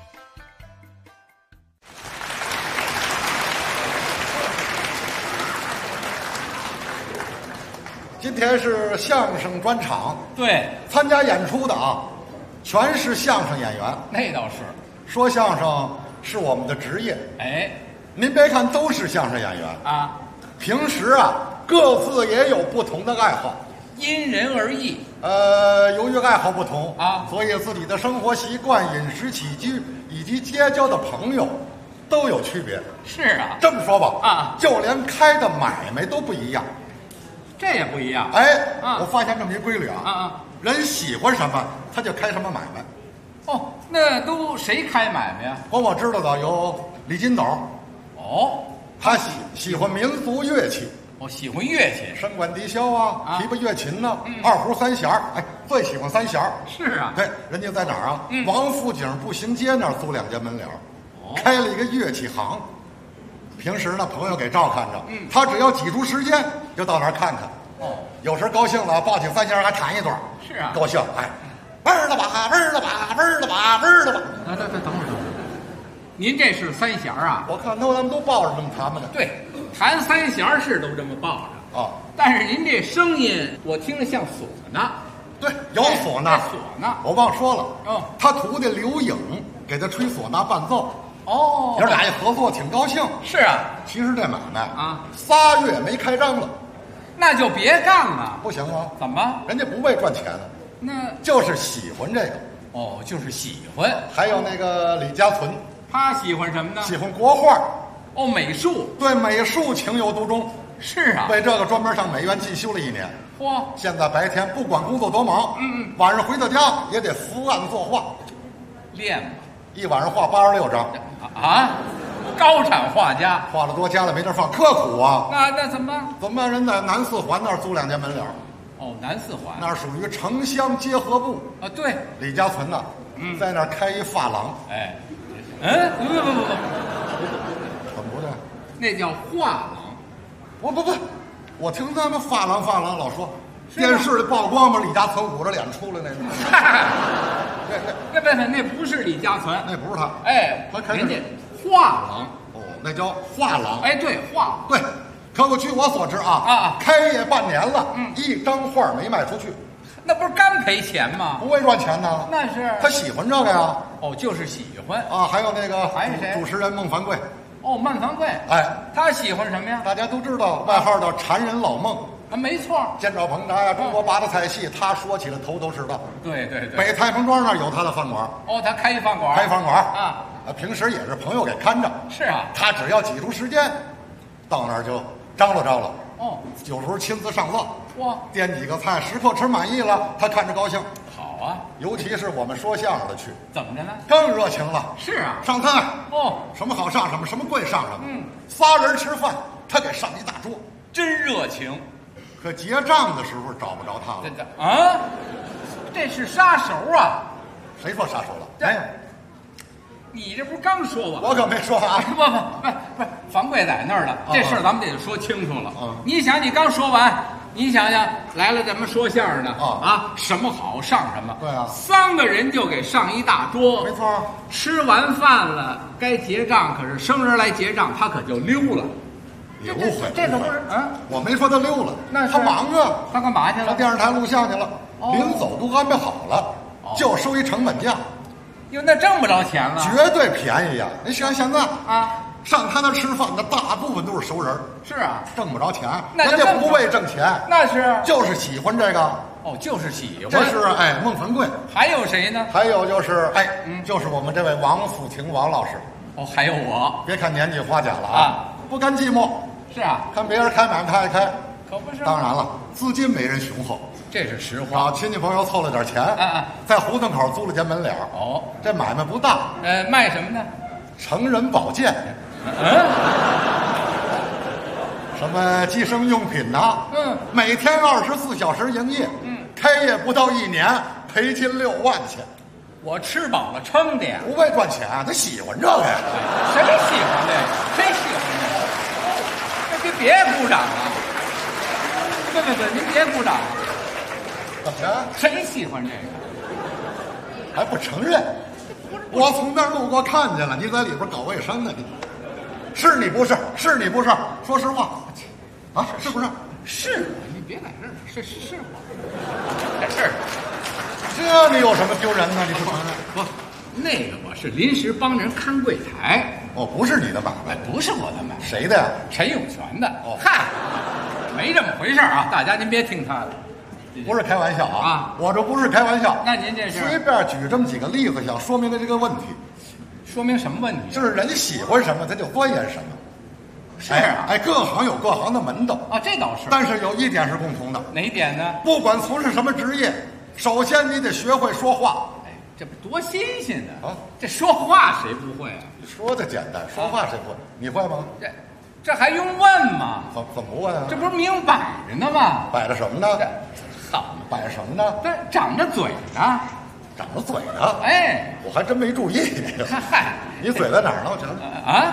[SPEAKER 10] 今天是相声专场，
[SPEAKER 23] 对，
[SPEAKER 10] 参加演出的啊，全是相声演员。
[SPEAKER 23] 那倒是，
[SPEAKER 10] 说相声是我们的职业。
[SPEAKER 23] 哎，
[SPEAKER 10] 您别看都是相声演员
[SPEAKER 23] 啊，
[SPEAKER 10] 平时啊各自也有不同的爱好，
[SPEAKER 23] 因人而异。
[SPEAKER 10] 由于爱好不同
[SPEAKER 23] 啊，
[SPEAKER 10] 所以自己的生活习惯、饮食起居以及结交的朋友都有区别。
[SPEAKER 23] 是啊，
[SPEAKER 10] 这么说吧
[SPEAKER 23] 啊，
[SPEAKER 10] 就连开的买卖都不一样。
[SPEAKER 23] 这也不一样。
[SPEAKER 10] 哎，我发现这么一规律
[SPEAKER 23] 啊，
[SPEAKER 10] 人喜欢什么他就开什么买卖。
[SPEAKER 23] 哦，那都谁开买卖呀？
[SPEAKER 10] 光我知道的有李金斗。
[SPEAKER 23] 哦，
[SPEAKER 10] 他喜欢民族乐器。
[SPEAKER 23] 我喜欢乐器，
[SPEAKER 10] 笙管笛箫啊，琵琶乐琴呢，二胡三弦儿，哎，最喜欢三弦儿。
[SPEAKER 23] 是啊，
[SPEAKER 10] 对，人家在哪儿啊？王府井步行街那儿租2间门脸儿，开了一个乐器行。平时呢，朋友给照看着，他只要挤出时间就到那儿看看。
[SPEAKER 23] 哦，
[SPEAKER 10] 有时高兴了，抱起三弦还弹一段。
[SPEAKER 23] 是啊，
[SPEAKER 10] 高兴，哎，味儿了吧，味儿了吧，味儿了吧，味儿了吧。
[SPEAKER 23] 等会儿，您这是三弦啊？
[SPEAKER 10] 我看他们都抱着这么弹嘛的。
[SPEAKER 23] 对，弹三弦是都这么抱着
[SPEAKER 10] 啊。
[SPEAKER 23] 但是您这声音我听着像唢呐。
[SPEAKER 10] 对，有唢呐，
[SPEAKER 23] 唢呐。
[SPEAKER 10] 我忘说了，
[SPEAKER 23] 哦，
[SPEAKER 10] 他徒弟刘颖给他吹唢呐伴奏。
[SPEAKER 23] 哦，
[SPEAKER 10] 爷俩一合作挺高兴。
[SPEAKER 23] 是啊，
[SPEAKER 10] 其实这买卖
[SPEAKER 23] 啊
[SPEAKER 10] ，3月没开张了，
[SPEAKER 23] 那就别干了。
[SPEAKER 10] 不行啊，
[SPEAKER 23] 怎么？
[SPEAKER 10] 人家不为赚钱的，
[SPEAKER 23] 那
[SPEAKER 10] 就是喜欢这个。
[SPEAKER 23] 哦，就是喜欢。
[SPEAKER 10] 还有那个李家存，
[SPEAKER 23] 他喜欢什么呢？
[SPEAKER 10] 喜欢国画。
[SPEAKER 23] 哦，美术。
[SPEAKER 10] 对美术情有独钟。
[SPEAKER 23] 是啊，
[SPEAKER 10] 为这个专门上美院进修了1年。
[SPEAKER 23] 嚯！
[SPEAKER 10] 现在白天不管工作多忙，晚上回到家也得伏案作画，
[SPEAKER 23] 练吧。
[SPEAKER 10] 一晚上画86张。
[SPEAKER 23] 啊，高产画家，
[SPEAKER 10] 画的多，家里没地放，刻苦啊。
[SPEAKER 23] 那怎么
[SPEAKER 10] 办？人在南四环那儿租2间门脸。
[SPEAKER 23] 哦，南四环
[SPEAKER 10] 那儿属于城乡结合部
[SPEAKER 23] 啊。对，
[SPEAKER 10] 李家存呐，在那儿开一发廊。
[SPEAKER 23] 哎，不，
[SPEAKER 10] 怎么不对？
[SPEAKER 23] 那叫画廊。
[SPEAKER 10] 不，我听他们发廊老说，电视里曝光嘛，李家存捂着脸出来那个。
[SPEAKER 23] 那不是李家存，
[SPEAKER 10] 那不是他。
[SPEAKER 23] 哎，
[SPEAKER 10] 他开
[SPEAKER 23] 人家画廊。
[SPEAKER 10] 哦，那叫画廊。
[SPEAKER 23] 哎，对，画
[SPEAKER 10] 对。可据我所知啊，开业半年了，1张画没卖出去，
[SPEAKER 23] 那不是干赔钱吗？
[SPEAKER 10] 不为赚钱呢，
[SPEAKER 23] 那是
[SPEAKER 10] 他喜欢这个呀。
[SPEAKER 23] 哦，就是喜欢
[SPEAKER 10] 啊。还有那个
[SPEAKER 23] 还是谁？
[SPEAKER 10] 主持人孟凡贵。
[SPEAKER 23] 哦，孟凡贵。
[SPEAKER 10] 哎，
[SPEAKER 23] 他喜欢什么呀？
[SPEAKER 10] 大家都知道，外号叫馋人老孟。
[SPEAKER 23] 啊，没错。
[SPEAKER 10] 建招烹炸呀，中国八大菜系，他说起来头头是道。
[SPEAKER 23] 对对对。
[SPEAKER 10] 北太平庄那儿有他的饭馆。
[SPEAKER 23] 哦，他开一饭馆。
[SPEAKER 10] 开饭馆
[SPEAKER 23] 啊，
[SPEAKER 10] 平时也是朋友给看着。
[SPEAKER 23] 是啊。
[SPEAKER 10] 他只要挤出时间，到那儿就张罗张罗。
[SPEAKER 23] 哦，
[SPEAKER 10] 有时候亲自上灶。
[SPEAKER 23] 哇，
[SPEAKER 10] 点几个菜，食客吃满意了，他看着高兴。
[SPEAKER 23] 好啊，
[SPEAKER 10] 尤其是我们说相声的去，
[SPEAKER 23] 怎么着呢？
[SPEAKER 10] 更热情了。
[SPEAKER 23] 是啊，
[SPEAKER 10] 上菜
[SPEAKER 23] 哦，
[SPEAKER 10] 什么好上什么，什么贵上什么。仨人吃饭，他给上一大桌，
[SPEAKER 23] 真热情。
[SPEAKER 10] 可结账的时候找不着他了。
[SPEAKER 23] 真的啊，这是杀手啊！
[SPEAKER 10] 谁说杀手了？没有。
[SPEAKER 23] 你这不是刚说完？
[SPEAKER 10] 我可没说啊！
[SPEAKER 23] 不，房贵在那儿了，这事儿咱们得说清楚了。你想，你刚说完，你想想来了咱们说相声的啊，什么好上什么。
[SPEAKER 10] 对啊
[SPEAKER 23] ，3个人就给上一大桌。
[SPEAKER 10] 没错。
[SPEAKER 23] 吃完饭了，该结账，可是生人来结账，他可就溜了。
[SPEAKER 10] 你误会，
[SPEAKER 23] 这可不是啊！
[SPEAKER 10] 我没说他溜了，
[SPEAKER 23] 那
[SPEAKER 10] 他忙啊，
[SPEAKER 23] 他干嘛去了？
[SPEAKER 10] 上电视台录像去了，临走都安排好了，就收一成本价。
[SPEAKER 23] 哟，那挣不着钱了？
[SPEAKER 10] 绝对便宜呀！你想现在
[SPEAKER 23] 啊，
[SPEAKER 10] 上他那吃饭的大部分都是熟人。
[SPEAKER 23] 是啊，
[SPEAKER 10] 挣不着钱，
[SPEAKER 23] 人
[SPEAKER 10] 家不为挣钱，
[SPEAKER 23] 那是
[SPEAKER 10] 就是喜欢这个。
[SPEAKER 23] 哦，就是喜欢。
[SPEAKER 10] 这是孟凡贵。
[SPEAKER 23] 还有谁呢？
[SPEAKER 10] 还有就是就是我们这位王府亭王老师。
[SPEAKER 23] 哦，还有我。
[SPEAKER 10] 别看年纪花甲了啊，不甘寂寞。
[SPEAKER 23] 是啊，
[SPEAKER 10] 看别人开买卖开，
[SPEAKER 23] 可不是。
[SPEAKER 10] 当然了，资金没人雄厚，
[SPEAKER 23] 这是实话。
[SPEAKER 10] 找亲戚朋友凑了点钱，在胡同口租了间门脸。
[SPEAKER 23] 哦，
[SPEAKER 10] 这买卖不大。
[SPEAKER 23] 卖什么呢？
[SPEAKER 10] 成人保健。什么计生用品呐？每天24小时营业。开业不到1年，赔进6万去。
[SPEAKER 23] 我吃饱了撑的呀，
[SPEAKER 10] 不为赚钱，他喜欢这个呀。
[SPEAKER 23] 谁喜欢这个？谁喜欢这个？别鼓掌啊！对，您别鼓掌。
[SPEAKER 10] 怎么着？
[SPEAKER 23] 谁喜欢这个？
[SPEAKER 10] 还不承认？我从那儿路过看见了，你在里边搞卫生呢？你是你不是？是你不是？说实话啊，是不是？
[SPEAKER 23] 是我，你别在这儿，是我。是。
[SPEAKER 10] 这你有什么丢人呢？你说
[SPEAKER 23] 不，那个我是临时帮人看柜台。
[SPEAKER 10] 哦，不是你的买卖，
[SPEAKER 23] 不是我的买卖，
[SPEAKER 10] 谁的呀？
[SPEAKER 23] 陈永全的。
[SPEAKER 10] 哦，
[SPEAKER 23] 嗨，没这么回事啊！大家您别听他的，
[SPEAKER 10] 不是开玩笑啊！我这不是开玩笑。
[SPEAKER 23] 那您这是
[SPEAKER 10] 随便举这么几个例子，想说明的这个问题。
[SPEAKER 23] 说明什么问题？
[SPEAKER 10] 就是人喜欢什么，他就钻研什么。
[SPEAKER 23] 是啊，
[SPEAKER 10] 各行有各行的门道
[SPEAKER 23] 啊，这倒是。
[SPEAKER 10] 但是有一点是共同的，
[SPEAKER 23] 哪一点呢？
[SPEAKER 10] 不管从事什么职业，首先你得学会说话。
[SPEAKER 23] 这不多新鲜呢啊！这说话谁不会啊？
[SPEAKER 10] 说的简单，说话谁不会？你会吗？
[SPEAKER 23] 这还用问吗？
[SPEAKER 10] 怎么不问啊？
[SPEAKER 23] 这不是明摆着呢吗？
[SPEAKER 10] 摆着什么呢？
[SPEAKER 23] 好，
[SPEAKER 10] 摆什么呢？
[SPEAKER 23] 这长着嘴呢，
[SPEAKER 10] 长着嘴呢。我还真没注意。
[SPEAKER 23] 嗨，
[SPEAKER 10] 你嘴在哪儿呢？我瞧瞧。
[SPEAKER 23] 啊！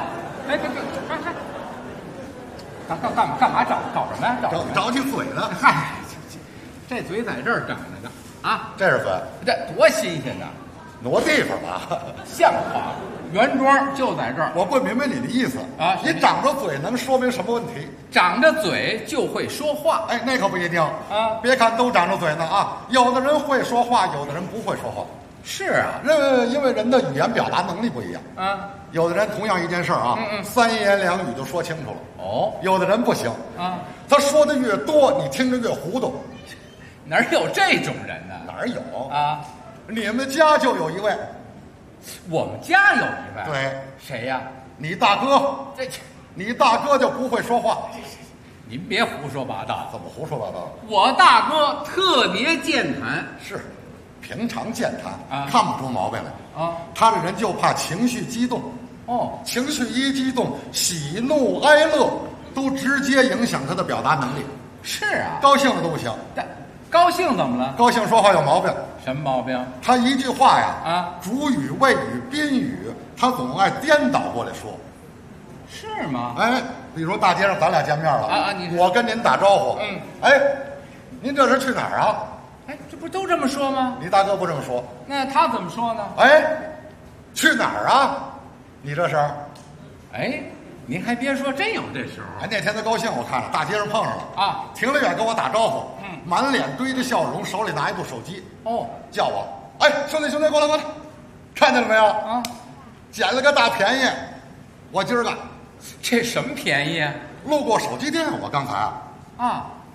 [SPEAKER 23] 干嘛找什么呀？
[SPEAKER 10] 找你嘴呢？
[SPEAKER 23] 嗨，这嘴在这儿长着呢。啊，
[SPEAKER 10] 这是嘴，
[SPEAKER 23] 这多新鲜呐！
[SPEAKER 10] 挪地方了，
[SPEAKER 23] 像话！原装就在这儿。
[SPEAKER 10] 我不明白你的意思
[SPEAKER 23] 啊！
[SPEAKER 10] 你长着嘴能说明什么问题？
[SPEAKER 23] 长着嘴就会说话。
[SPEAKER 10] 那可不一定
[SPEAKER 23] 啊！
[SPEAKER 10] 别看都长着嘴呢啊，有的人会说话，有的人不会说话。
[SPEAKER 23] 是啊，
[SPEAKER 10] 因为人的语言表达能力不一样
[SPEAKER 23] 啊。
[SPEAKER 10] 有的人同样一件事儿啊，3言2语就说清楚了。
[SPEAKER 23] 哦，
[SPEAKER 10] 有的人不行
[SPEAKER 23] 啊，
[SPEAKER 10] 他说的越多，你听着越糊涂。
[SPEAKER 23] 哪有这种人呢？
[SPEAKER 10] 哪儿有
[SPEAKER 23] 啊？
[SPEAKER 10] 你们家就有一位，
[SPEAKER 23] 我们家有一位。
[SPEAKER 10] 对，
[SPEAKER 23] 谁呀？
[SPEAKER 10] 你大哥。你大哥就不会说话。
[SPEAKER 23] 您别胡说八道。
[SPEAKER 10] 怎么胡说八道？
[SPEAKER 23] 我大哥特别健谈，
[SPEAKER 10] 是平常健谈
[SPEAKER 23] 啊，
[SPEAKER 10] 看不出毛病来
[SPEAKER 23] 啊。
[SPEAKER 10] 他这人就怕情绪激动。
[SPEAKER 23] 哦，
[SPEAKER 10] 情绪一激动，喜怒哀乐都直接影响他的表达能力。
[SPEAKER 23] 是啊，
[SPEAKER 10] 高兴了都不行。
[SPEAKER 23] 高兴怎么了？
[SPEAKER 10] 高兴说话有毛病。
[SPEAKER 23] 什么毛病？
[SPEAKER 10] 他一句话呀，
[SPEAKER 23] 啊，
[SPEAKER 10] 主语、谓语、宾语，他总爱颠倒过来说。
[SPEAKER 23] 是吗？
[SPEAKER 10] 比如大街上咱俩见面了
[SPEAKER 23] 啊，
[SPEAKER 10] 我跟您打招呼，您这是去哪儿啊？
[SPEAKER 23] 这不都这么说吗？
[SPEAKER 10] 你大哥不这么说，
[SPEAKER 23] 那他怎么说呢？
[SPEAKER 10] 去哪儿啊？你这是？
[SPEAKER 23] 您还别说，真有这时候。
[SPEAKER 10] 那天他高兴，我看了，大街上碰上了
[SPEAKER 23] 啊，
[SPEAKER 10] 停了远跟我打招呼，满脸堆着笑容，手里拿一部手机，叫我，兄弟，过来，看见了没有？
[SPEAKER 23] 啊，
[SPEAKER 10] 捡了个大便宜，我今儿个，
[SPEAKER 23] 这什么便宜啊？
[SPEAKER 10] 路过手机店，我刚才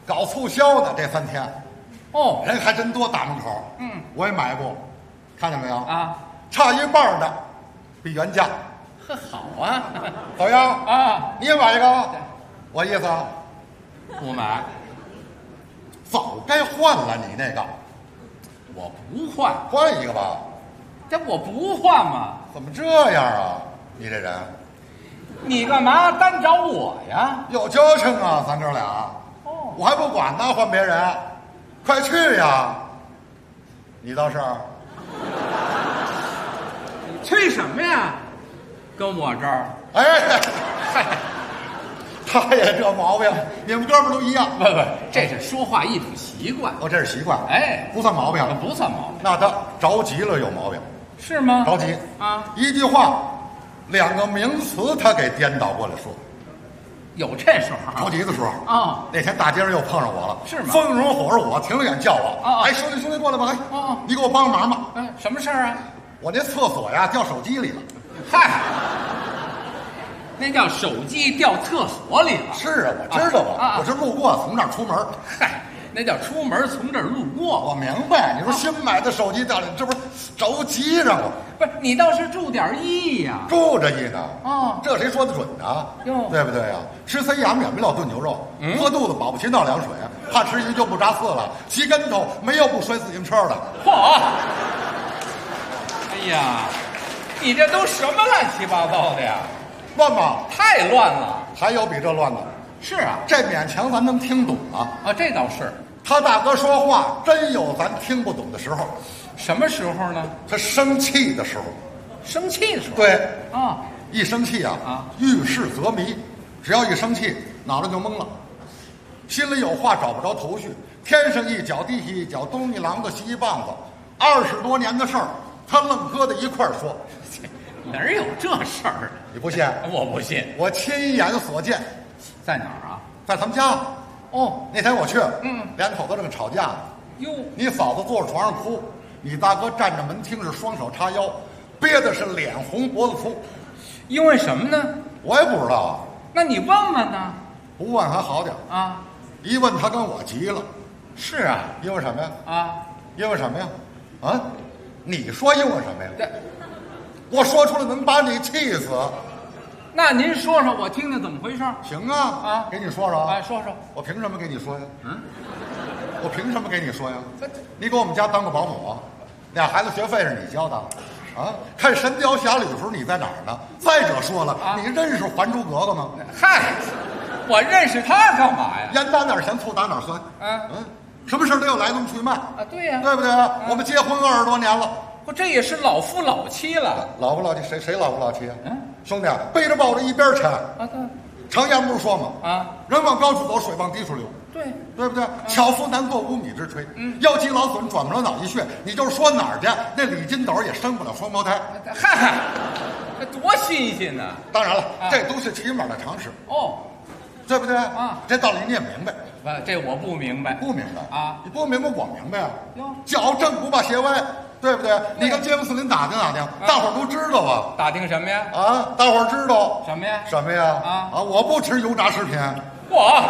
[SPEAKER 2] 搞促销的这3天，
[SPEAKER 23] 哦，
[SPEAKER 2] 人还真多，大门口。我也买过，看见没有
[SPEAKER 23] 啊？
[SPEAKER 2] 差一半的，比原价。
[SPEAKER 23] 呵，好啊，
[SPEAKER 2] 怎么样
[SPEAKER 23] 啊？
[SPEAKER 2] 你也买一个？我意思啊，
[SPEAKER 23] 不买，
[SPEAKER 2] 早该换了你那个。
[SPEAKER 23] 我不换，
[SPEAKER 2] 换一个吧。
[SPEAKER 23] 这我不换嘛？
[SPEAKER 2] 怎么这样啊？你这人，
[SPEAKER 23] 你干嘛单找我呀？
[SPEAKER 2] 有交情啊，咱哥俩。哦，我还不管呢，换别人，快去呀！你倒是，
[SPEAKER 23] 你去什么呀？跟我这儿？
[SPEAKER 2] 哎，嗨，他也这毛病，你们哥们都一样。
[SPEAKER 23] 不，这是说话一种习惯。
[SPEAKER 2] 哦，这是习惯。
[SPEAKER 23] 哎，
[SPEAKER 2] 不算毛病，
[SPEAKER 23] 不算毛病。
[SPEAKER 2] 那他着急了有毛病。
[SPEAKER 23] 是吗？
[SPEAKER 2] 着急
[SPEAKER 23] 啊！
[SPEAKER 2] 一句话，2个名词他给颠倒过来说。
[SPEAKER 23] 有这时候
[SPEAKER 2] 着急的时候
[SPEAKER 23] 啊！
[SPEAKER 2] 那天大街上又碰上我了，
[SPEAKER 23] 是吗？
[SPEAKER 2] 风荣火着我，停了眼叫我
[SPEAKER 23] 啊！
[SPEAKER 2] 哎，兄弟过来吧！哎，你给我帮个忙吧！
[SPEAKER 23] 哎，什么事儿啊？
[SPEAKER 2] 我那厕所呀掉手机里了。
[SPEAKER 23] 嗨，那叫手机掉厕所里了。
[SPEAKER 2] 是啊，我知道啊，我是路过从这儿出门。
[SPEAKER 23] 嗨，那叫出门从这儿路过。
[SPEAKER 2] 我明白，你说新买的手机掉里，这不是着急让我？
[SPEAKER 23] 不是，你倒是注点意呀。
[SPEAKER 2] 注着意呢。
[SPEAKER 23] 啊，
[SPEAKER 2] 这谁说的准呢？
[SPEAKER 23] 哟，
[SPEAKER 2] 对不对呀？吃塞牙免不了炖牛肉，喝肚子保不齐闹凉水，怕吃鱼就不扎刺了，骑跟头没有不摔自行车的。
[SPEAKER 23] 嚯！哎呀，你这都什么乱七八糟的呀？
[SPEAKER 2] 乱吗？
[SPEAKER 23] 太乱了！
[SPEAKER 2] 还有比这乱的？
[SPEAKER 23] 是啊，
[SPEAKER 2] 这勉强咱能听懂啊。
[SPEAKER 23] 啊，这倒是。
[SPEAKER 2] 他大哥说话真有咱听不懂的时候。
[SPEAKER 23] 什么时候呢？
[SPEAKER 2] 他生气的时候。
[SPEAKER 23] 生气的时候？
[SPEAKER 2] 对
[SPEAKER 23] 啊，
[SPEAKER 2] 一生气啊，遇事则迷，只要一生气，脑袋就懵了，心里有话找不着头绪，天上一脚地下一脚，东一榔头西一棒子，20多年的事儿，他愣搁在一块儿说。
[SPEAKER 23] 哪有这事儿？
[SPEAKER 2] 你不信？
[SPEAKER 23] 我不信，
[SPEAKER 2] 我亲眼所见。
[SPEAKER 23] 在哪儿啊？
[SPEAKER 2] 在他们家。
[SPEAKER 23] 哦，
[SPEAKER 2] 那天我去，2口子正吵架呢。
[SPEAKER 23] 哟，
[SPEAKER 2] 你嫂子坐在床上哭，你大哥站着门厅是双手叉腰，憋的是脸红脖子粗。
[SPEAKER 23] 因为什么呢？
[SPEAKER 2] 我也不知道啊。
[SPEAKER 23] 那你问问呢？
[SPEAKER 2] 不问还好点
[SPEAKER 23] 啊，
[SPEAKER 2] 一问他跟我急了。
[SPEAKER 23] 是啊，
[SPEAKER 2] 因为什么呀？
[SPEAKER 23] 啊，
[SPEAKER 2] 因为什么呀？啊，你说因为什么呀？我说出来能把你气死。
[SPEAKER 23] 那您说说，我听听怎么回事？
[SPEAKER 2] 行啊，给你说说啊。
[SPEAKER 23] 哎，说说。
[SPEAKER 2] 我凭什么给你说呀？我凭什么给你说呀？你给我们家当个保姆，2孩子学费是你交的，啊？看《神雕侠侣》的时候你在哪儿呢？再者说了，你认识《还珠格格》吗？
[SPEAKER 23] 嗨，我认识他干嘛呀？
[SPEAKER 2] 烟打哪儿咸，醋打哪儿酸。什么事都有来龙去脉
[SPEAKER 23] 啊，对呀，
[SPEAKER 2] 对不对？我们结婚20多年了。
[SPEAKER 23] 不，这也是老夫老妻了。
[SPEAKER 2] 老不老妻？谁老不老妻啊？兄弟，背着抱着一边沉啊！
[SPEAKER 23] 对，
[SPEAKER 2] 常言不是说吗？
[SPEAKER 23] 啊，
[SPEAKER 2] 人往高处走，水往低处流。对不对？巧妇难做无米之炊。腰肌劳损，转不了脑溢血。你就是说哪儿去，那李金斗也生不了双胞胎。
[SPEAKER 23] 嗨，这多新鲜呢！
[SPEAKER 2] 当然了，这都是起码的常识。
[SPEAKER 23] 哦，
[SPEAKER 2] 对不对啊？这道理你也明白。
[SPEAKER 23] 这我不明白。
[SPEAKER 2] 不明白
[SPEAKER 23] 啊？
[SPEAKER 2] 你不明白，我明白啊。脚正不怕鞋歪。对不对？你跟杰夫斯林打听打听，大伙儿都知道啊。
[SPEAKER 23] 打听什么呀？
[SPEAKER 2] 啊，大伙儿知道
[SPEAKER 23] 什么呀？
[SPEAKER 2] 什么呀？啊，我不吃油炸食品。
[SPEAKER 23] 我，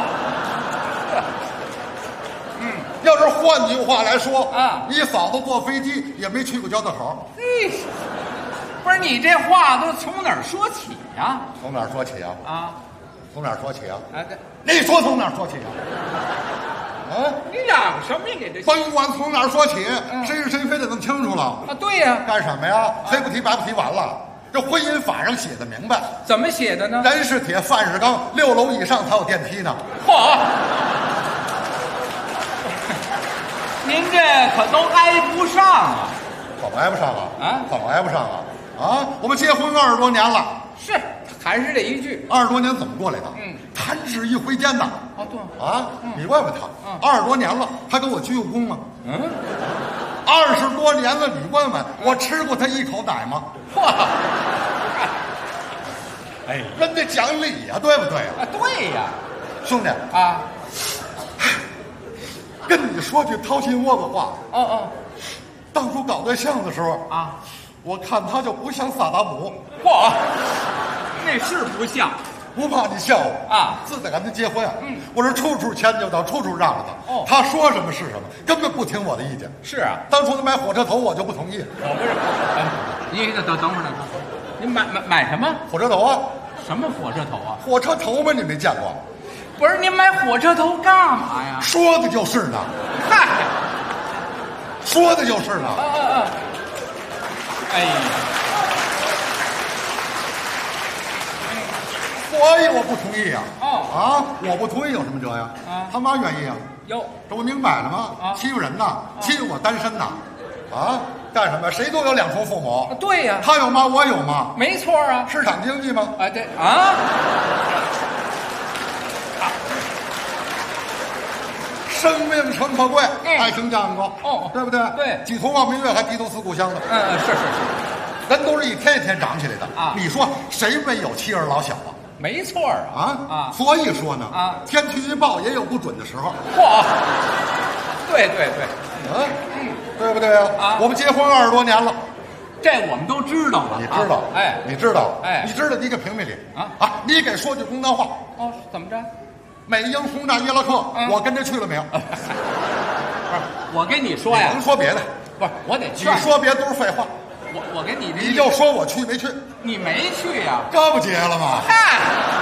[SPEAKER 2] 要是换句话来说
[SPEAKER 23] 啊，
[SPEAKER 2] 你嫂子坐飞机也没去过交道口。
[SPEAKER 23] 不是你这话都从哪儿说起呀？
[SPEAKER 2] 从哪儿说起啊？
[SPEAKER 23] 啊，
[SPEAKER 2] 从哪儿说起啊？
[SPEAKER 23] 你
[SPEAKER 2] 说从哪儿说起啊？
[SPEAKER 23] 你嚷什么呀？你这
[SPEAKER 2] 甭管从哪儿说起，谁是谁非得弄清楚了
[SPEAKER 23] 啊！对呀，
[SPEAKER 2] 干什么呀？黑不提白不提，完了。这婚姻法上写的明白，
[SPEAKER 23] 怎么写的呢？
[SPEAKER 2] 人是铁，饭是钢，6楼以上才有电梯呢。
[SPEAKER 23] 嚯！您这可都挨不上啊！
[SPEAKER 2] 怎么挨不上啊？
[SPEAKER 23] 啊？
[SPEAKER 2] 怎么挨不上啊？啊！我们结婚20多年了，
[SPEAKER 23] 是还是这一句
[SPEAKER 2] ？20多年怎么过来的？弹指一挥间呐！
[SPEAKER 23] 哦，对
[SPEAKER 2] 啊，你问问他，20多年了，他跟我鞠过躬吗？20多年了，你问问我吃过他一口奶吗？
[SPEAKER 23] 哇！哎，
[SPEAKER 2] 人得讲理呀，对不对呀？
[SPEAKER 23] 对呀，
[SPEAKER 2] 兄弟
[SPEAKER 23] 啊，
[SPEAKER 2] 跟你说句掏心窝子话。
[SPEAKER 23] 哦，
[SPEAKER 2] 当初搞对象的时候
[SPEAKER 23] 啊，
[SPEAKER 2] 我看他就不像萨达姆。
[SPEAKER 23] 嚯，那是不像。
[SPEAKER 2] 不怕你笑我
[SPEAKER 23] 啊！
[SPEAKER 2] 自打咱们结婚啊，我是处处迁就他，处处让着他。
[SPEAKER 23] 哦，
[SPEAKER 2] 他说什么是什么，根本不听我的意见。
[SPEAKER 23] 是啊，
[SPEAKER 2] 当初他买火车头，我就不同意。
[SPEAKER 23] 不是，你等会儿呢，你买什么
[SPEAKER 2] 火车头啊？
[SPEAKER 23] 什么火车头啊？
[SPEAKER 2] 火车头吗？你没见过？
[SPEAKER 23] 不是，你买火车头干嘛呀？
[SPEAKER 2] 说的就是呢。
[SPEAKER 23] 嗨，
[SPEAKER 2] 说的就是呢。
[SPEAKER 23] 哎呀。
[SPEAKER 2] 所以我不同意啊！我不同意有什么辙呀？他妈愿意啊！
[SPEAKER 23] 哟，
[SPEAKER 2] 这不明摆了吗？欺负人呐！欺负我单身呐！干什么？谁都有两重父母。
[SPEAKER 23] 对呀，
[SPEAKER 2] 他有妈，我有妈，
[SPEAKER 23] 没错啊。
[SPEAKER 2] 市场经济吗？
[SPEAKER 23] 对啊。
[SPEAKER 2] 生命诚可贵，爱情价更高。对不对？
[SPEAKER 23] 对，
[SPEAKER 2] 举头望明月，还低头思故乡的。
[SPEAKER 23] 是。
[SPEAKER 2] 人都是一天一天长起来的啊！你说谁没有妻儿老小啊？
[SPEAKER 23] 没错啊！
[SPEAKER 2] 所以说呢，天气预报也有不准的时候。
[SPEAKER 23] 嚯！对，
[SPEAKER 2] 对不对啊？我们结婚20多年了，
[SPEAKER 23] 这我们都知道了。
[SPEAKER 2] 你知道？你知道？你知道？你给评评理你给说句公道话。
[SPEAKER 23] 怎么着？
[SPEAKER 2] 美英轰炸伊拉克，我跟着去了没有？
[SPEAKER 23] 不是，我跟你说呀，
[SPEAKER 2] 甭说别的，
[SPEAKER 23] 不是，我得去。
[SPEAKER 2] 你说别都是废话。
[SPEAKER 23] 我跟你，
[SPEAKER 2] 你就说我去没去？
[SPEAKER 23] 你没去呀？
[SPEAKER 2] 这不结了吗？
[SPEAKER 23] 嗨，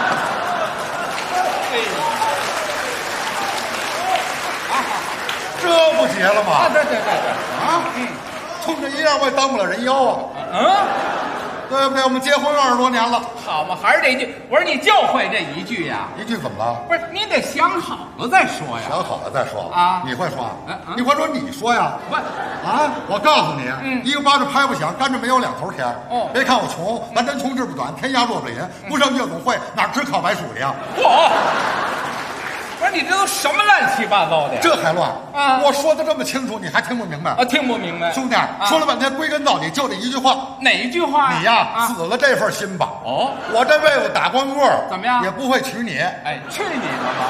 [SPEAKER 2] 这不结了吗？
[SPEAKER 23] 对
[SPEAKER 2] 冲这一样我也当不了人妖啊！对不对？我们结婚20多年了，
[SPEAKER 23] 好嘛，还是这句。我说你就会这一句呀？
[SPEAKER 2] 一句怎么了？
[SPEAKER 23] 不是，你得想好了再说呀。
[SPEAKER 2] 想好了再说
[SPEAKER 23] 啊？
[SPEAKER 2] 你会说？你会说你说呀？
[SPEAKER 23] 不
[SPEAKER 2] 我告诉你，一个巴掌拍不响，甘蔗没有两头甜。别看我穷，咱真穷志不短，天涯若水银，不上夜总会哪吃烤白薯的呀？
[SPEAKER 23] 不是你这都什么乱七八糟的？
[SPEAKER 2] 这还乱啊！我说的这么清楚，你还听不明白？
[SPEAKER 23] 听不明白。
[SPEAKER 2] 兄弟，说了半天，归根到底就这一句话。
[SPEAKER 23] 哪一句话？
[SPEAKER 2] 你呀，死了这份心吧。我这辈子打光棍
[SPEAKER 23] 怎么样？
[SPEAKER 2] 也不会娶你。
[SPEAKER 23] 去你的吧！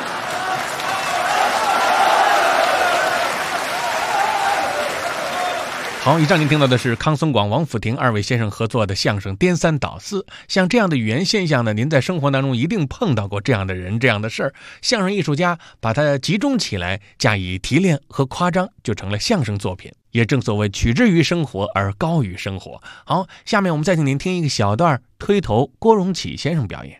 [SPEAKER 3] 好，以上您听到的是康松广、王府亭二位先生合作的相声《颠三倒四》。像这样的语言现象呢，您在生活当中一定碰到过这样的人、这样的事儿。相声艺术家把它集中起来，加以提炼和夸张，就成了相声作品。也正所谓取之于生活而高于生活。好，下面我们再请您听一个小段推头郭荣启先生表演。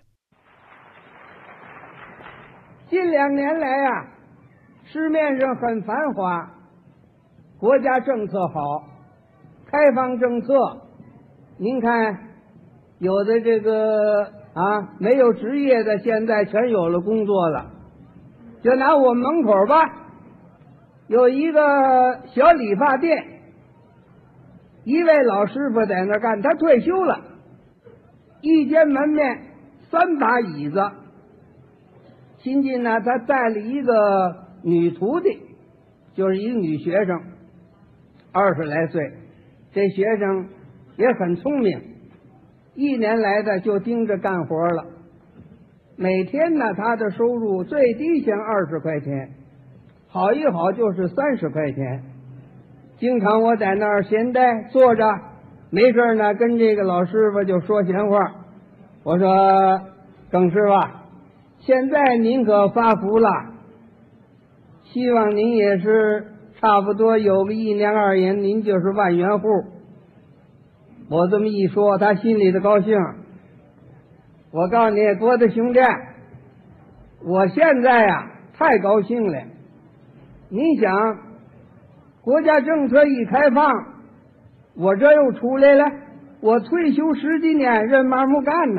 [SPEAKER 4] 近2年来啊，市面上很繁华，国家政策好，开放政策，您看有的这个没有职业的现在全有了工作了。就拿我们门口吧，有一个小理发店，一位老师傅在那干，他退休了，一间门面3把椅子。新近呢，他带了一个女徒弟，就是一个女学生，20来岁。这学生也很聪明，1年来的就盯着干活了。每天呢，他的收入最低先20块钱，好一好就是30块钱。经常我在那儿闲呆坐着，没事呢，跟这个老师傅就说闲话。我说：“耿师傅，现在您可发福了，希望您也是差不多有个1年2年，您就是万元户。”我这么一说，他心里的高兴。我告诉你，郭大兄弟，我现在太高兴了。你想，国家政策一开放，我这又出来了，我退休10几年，任嘛没干呢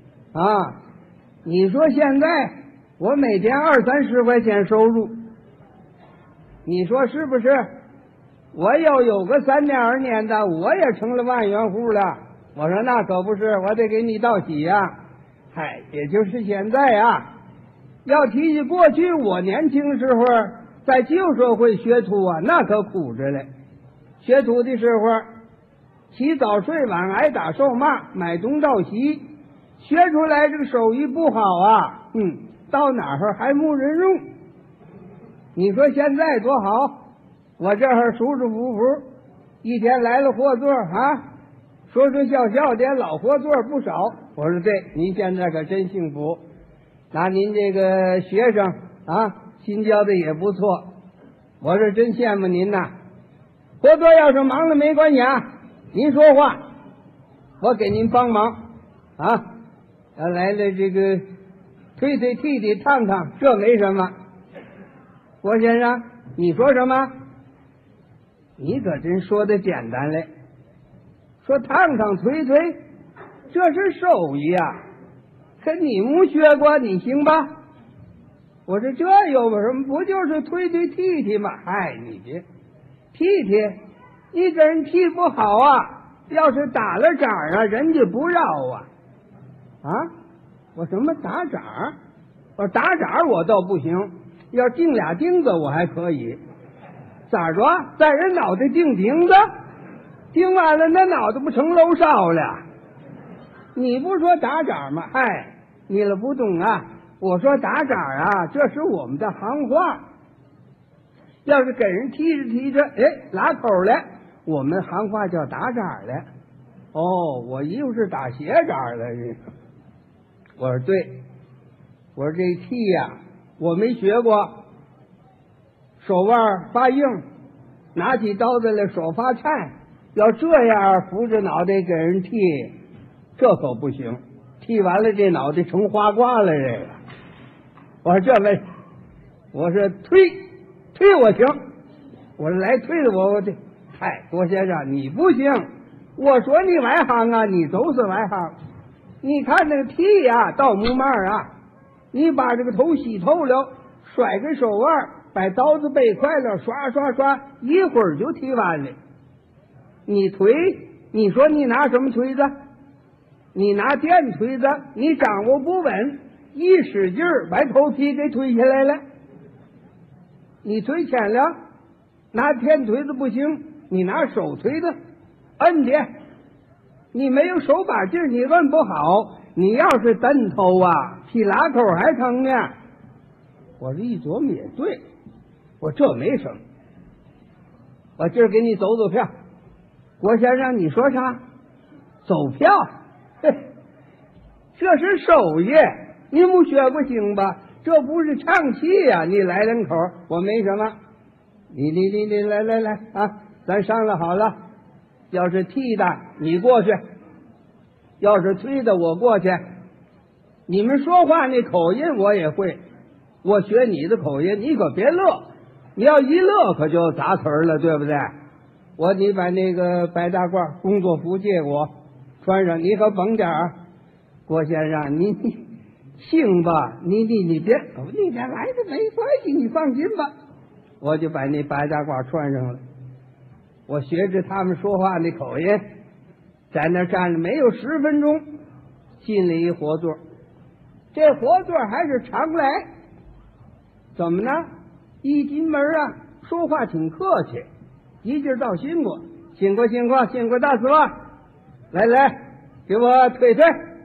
[SPEAKER 4] 你说现在我每天20-30块钱收入，你说是不是？我要有个3年2年的，我也成了万元户了。我说那可不是，我得给你道喜呀。也就是现在要提起过去我年轻时候在旧社会学徒那可苦着嘞。学徒的时候，起早睡晚，挨打受骂，买东道西，学出来这个手艺不好到哪儿还没人用。你说现在多好，我这儿舒舒服服，一天来了货座说说笑笑的，老活座不少。我说对，您现在可真幸福。那您这个学生啊，新教的也不错。我是真羡慕您呐。活座要是忙了没关系啊，您说话，我给您帮忙啊。要来了这个推推替替烫烫，这没什么。郭先生，你说什么？你可真说的简单嘞。说烫烫推推，这是手艺啊，可你没学过，你行吧？我说这有什么？不就是推推替替吗？嗨，你这替替，你给人替不好啊，要是打了掌啊，人家不饶啊。啊，我什么打掌？我打掌我倒不行，要钉俩钉子我还可以。咋着？在人脑袋钉钉子？钉完了，那脑袋不成楼烧了？你不说打掌吗？嗨，你了不懂啊！我说打掌啊，这是我们的行话。要是给人踢着踢着，哎，拉口了，我们行话叫打掌了。哦，我以为是打斜掌了。我说对，我说这踢呀，我没学过，手腕发硬，拿起刀子来手发颤。要这样扶着脑袋给人剃，这可不行。剃完了这脑袋成花瓜了。这个，我说这没，我说推我行。我说来推的我这，嗨，郭先生你不行。我说你外行啊，你都是外行。你看那个剃呀，到木面啊，你把这个头洗透了，甩个手腕，把刀子背快了，刷刷刷，一会儿就剃完了。你推，你说你拿什么推子？你拿电推子，你掌握不稳，一使劲儿把头皮给推下来了。你推浅了，拿电推子不行，你拿手推子摁的。你没有手把劲儿，你摁不好。你要是蹬头啊，比拉口还疼呢。我这一琢磨也对，我这没什么。我今儿给你走走票。郭先生，你说啥？走票？嘿，这是手艺，你没学过行吧？这不是唱戏呀！你来两口，我没什么。你来啊！咱商量好了，要是替的你过去，要是推的我过去。你们说话那口音我也会，我学你的口音，你可别乐。你要一乐，可就砸词儿了，对不对？你把那个白大褂工作服借我穿上，你可绷点儿。郭先生，你行吧？你别来的没关系，你放心吧。我就把那白大褂穿上了，我学着他们说话那口音，在那站了没有10分钟，进了一活座。这活座还是常来，怎么呢？一进门啊，说话挺客气。一劲道辛苦大师吧，来，给我推，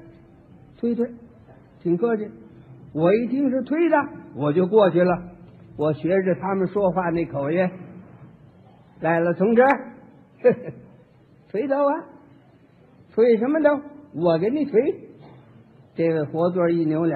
[SPEAKER 4] 挺客气。我一听是推的，我就过去了。我学着他们说话那口音，来了，同志，推头啊，推什么头？我给你推。这位活座一扭脸，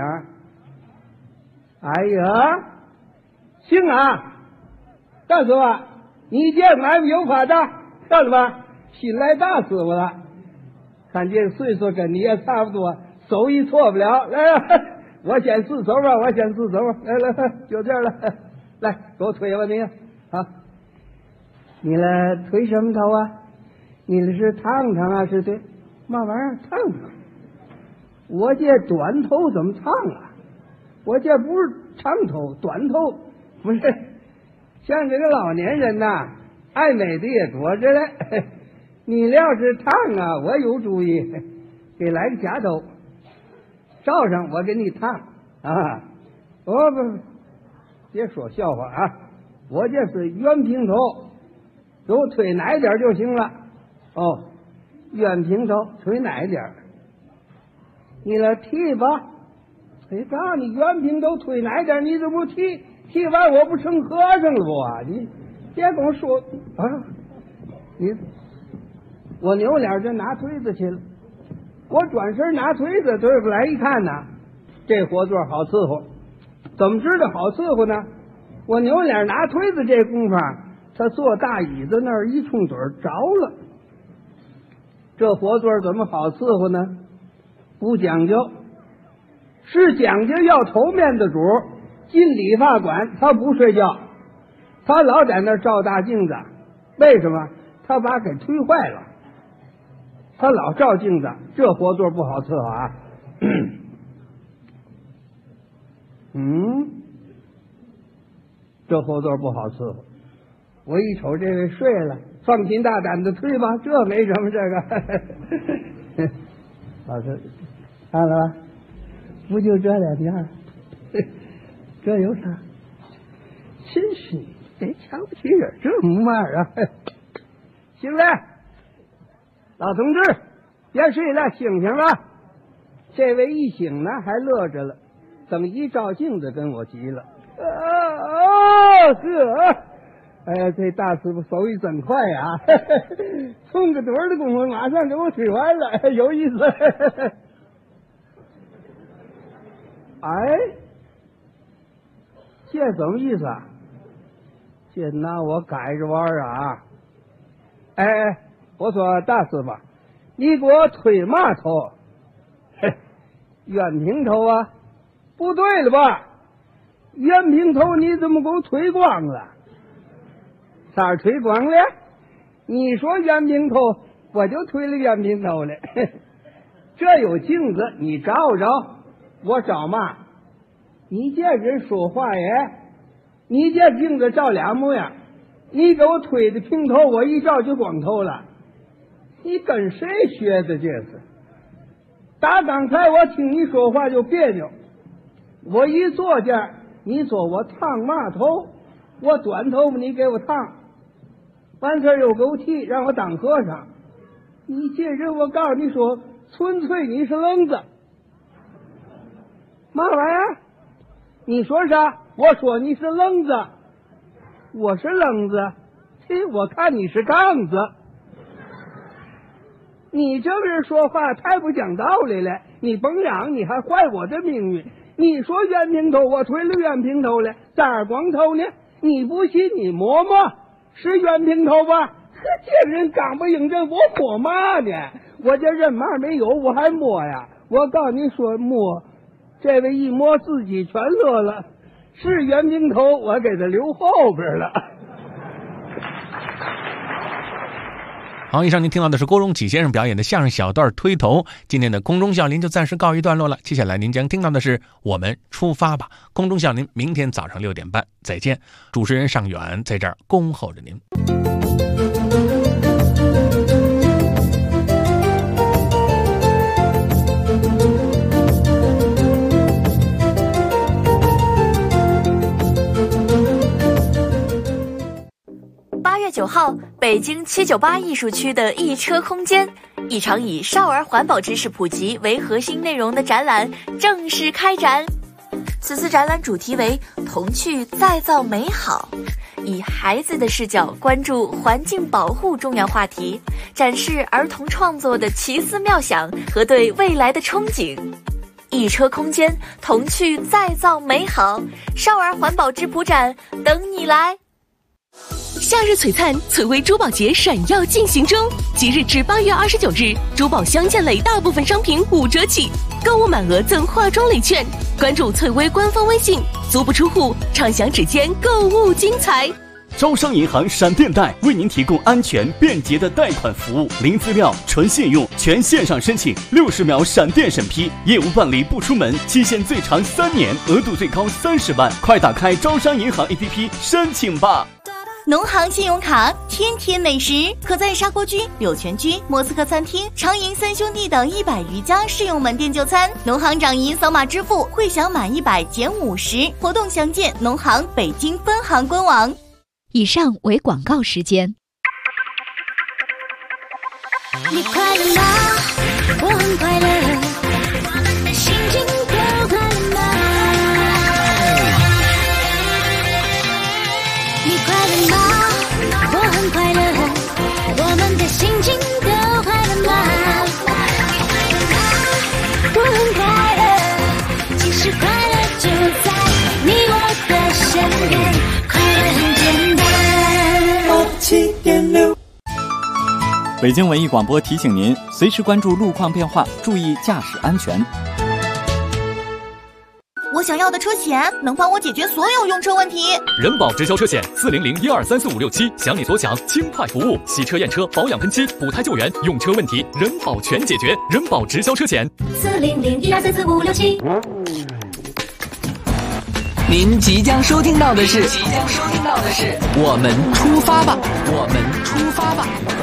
[SPEAKER 4] 哎呀，行啊，大师吧。你见俺们有法大，看了吧？新来大师傅了，看这岁数跟你也差不多，手艺错不了。来，我先试手吧，来，就这样了。来，给我推吧你啊！你来推什么头啊？你那是烫烫啊？是对，嘛玩意儿烫烫？我这短头怎么烫啊？我这不是长头，短头不是。像这个老年人呐，爱美的也多着嘞。你要是烫啊，我有主意，给来个夹头，罩上我给你烫啊！不，别说笑话啊！我这是圆平头，给我推哪一点就行了。哦，圆平头推哪一点？你来剃吧，谁告诉你圆平头推哪一点？你怎么剃？剃完我不成和尚了不啊？你别跟我说啊！ 我扭脸就拿推子去了。我转身拿推子对过来一看呢，这活座好伺候。怎么知道好伺候呢？我扭脸拿推子这功夫，他坐大椅子那儿一冲嘴着了。这活座怎么好伺候呢？不讲究，是讲究要头面的主。进理发馆他不睡觉，他老在那儿照大镜子。为什么？他把给推坏了。他老照镜子，这活座不好伺候啊。这活座不好伺候。我一瞅这位睡了，放心大胆的推吧，这没什么。这个老师看了吧，不就这两样，这有啥？真是你别瞧不起人这模样啊！行了，老同志，别睡了，醒醒了。这位一醒呢，还乐着了，等一照镜子跟我急了。哎呀，这大师傅手艺真快呀！冲个盹的功夫，马上给我推完了，有意思。哎，这怎么意思啊？这拿我改着玩啊！哎，我说大师傅，你给我推嘛头？圆平头啊？不对了吧？圆平头你怎么给我推光了？哪儿推光了？你说圆平头，我就推了圆平头了。这有镜子，你找找，我找嘛？你这人说话呀，你这镜子照俩模样，你给我推的平头，我一照就光头了。你跟谁学的这是？打刚才我听你说话就别扭，我一坐这儿，你说我烫嘛头，我短头发你给我烫，完事儿又给我剃，让我当和尚。你这人，我告诉你说，纯粹你是愣子。嘛玩意儿？你说啥？我说你是愣子。我是愣子？嘿，我看你是杠子。你这个人说话太不讲道理了，你甭嚷，你还坏我的命运。你说圆平头，我推了圆平头了，咋儿光头呢？你不信你摸摸，是圆平头吧？这人刚不应着，我摸嘛呢？我这人嘛没有，我还摸呀？我告诉你说摸，这位一摸自己全乐了，是圆平头，我给他留后边了。
[SPEAKER 3] 好，以上您听到的是郭荣启先生表演的相声小段推头。今天的空中笑林就暂时告一段落了，接下来您将听到的是我们出发吧。空中笑林明天早上6点半再见，主持人尚远在这儿恭候着您。
[SPEAKER 11] 8月9号，北京798艺术区的一车空间，一场以少儿环保知识普及为核心内容的展览正式开展。此次展览主题为童趣再造美好，以孩子的视角关注环境保护重要话题，展示儿童创作的奇思妙想和对未来的憧憬。一车空间，童趣再造美好，少儿环保质朴展等你来。
[SPEAKER 5] 夏日璀璨翠微珠宝节闪耀进行中，即日至8月29日，珠宝镶嵌类大部分商品5折起，购物满额赠化妆礼券。关注翠微官方微信，足不出户，畅享指尖购物精彩。
[SPEAKER 17] 招商银行闪电贷为您提供安全便捷的贷款服务，零资料、纯信用，全线上申请，60秒闪电审批，业务办理不出门，期限最长3年，额度最高30万。快打开招商银行 APP 申请吧。
[SPEAKER 18] 农行信用卡，天天美食，可在砂锅居、柳泉居、莫斯科餐厅、长营三兄弟等100余家适用门店就餐。农行掌银扫码支付，会享满100减50，活动详见农行北京分行官网。
[SPEAKER 6] 以上为广告时间。
[SPEAKER 19] 你快乐吗？我很快乐，我们的心情都快乐吗？你快乐吗？我很快乐，我们的心情都
[SPEAKER 22] 北京文艺广播提醒您，随时关注路况变化，注意驾驶安全。
[SPEAKER 18] 我想要的车险能帮我解决所有用车问题。
[SPEAKER 7] 人保直销车险40012345567，想你所想，轻快服务，洗车验车、保养喷漆、补胎救援，用车问题人保全解决。人保直销车险
[SPEAKER 19] 40012345567。
[SPEAKER 20] 您即将收听到的是，我们出发吧，我们出发吧。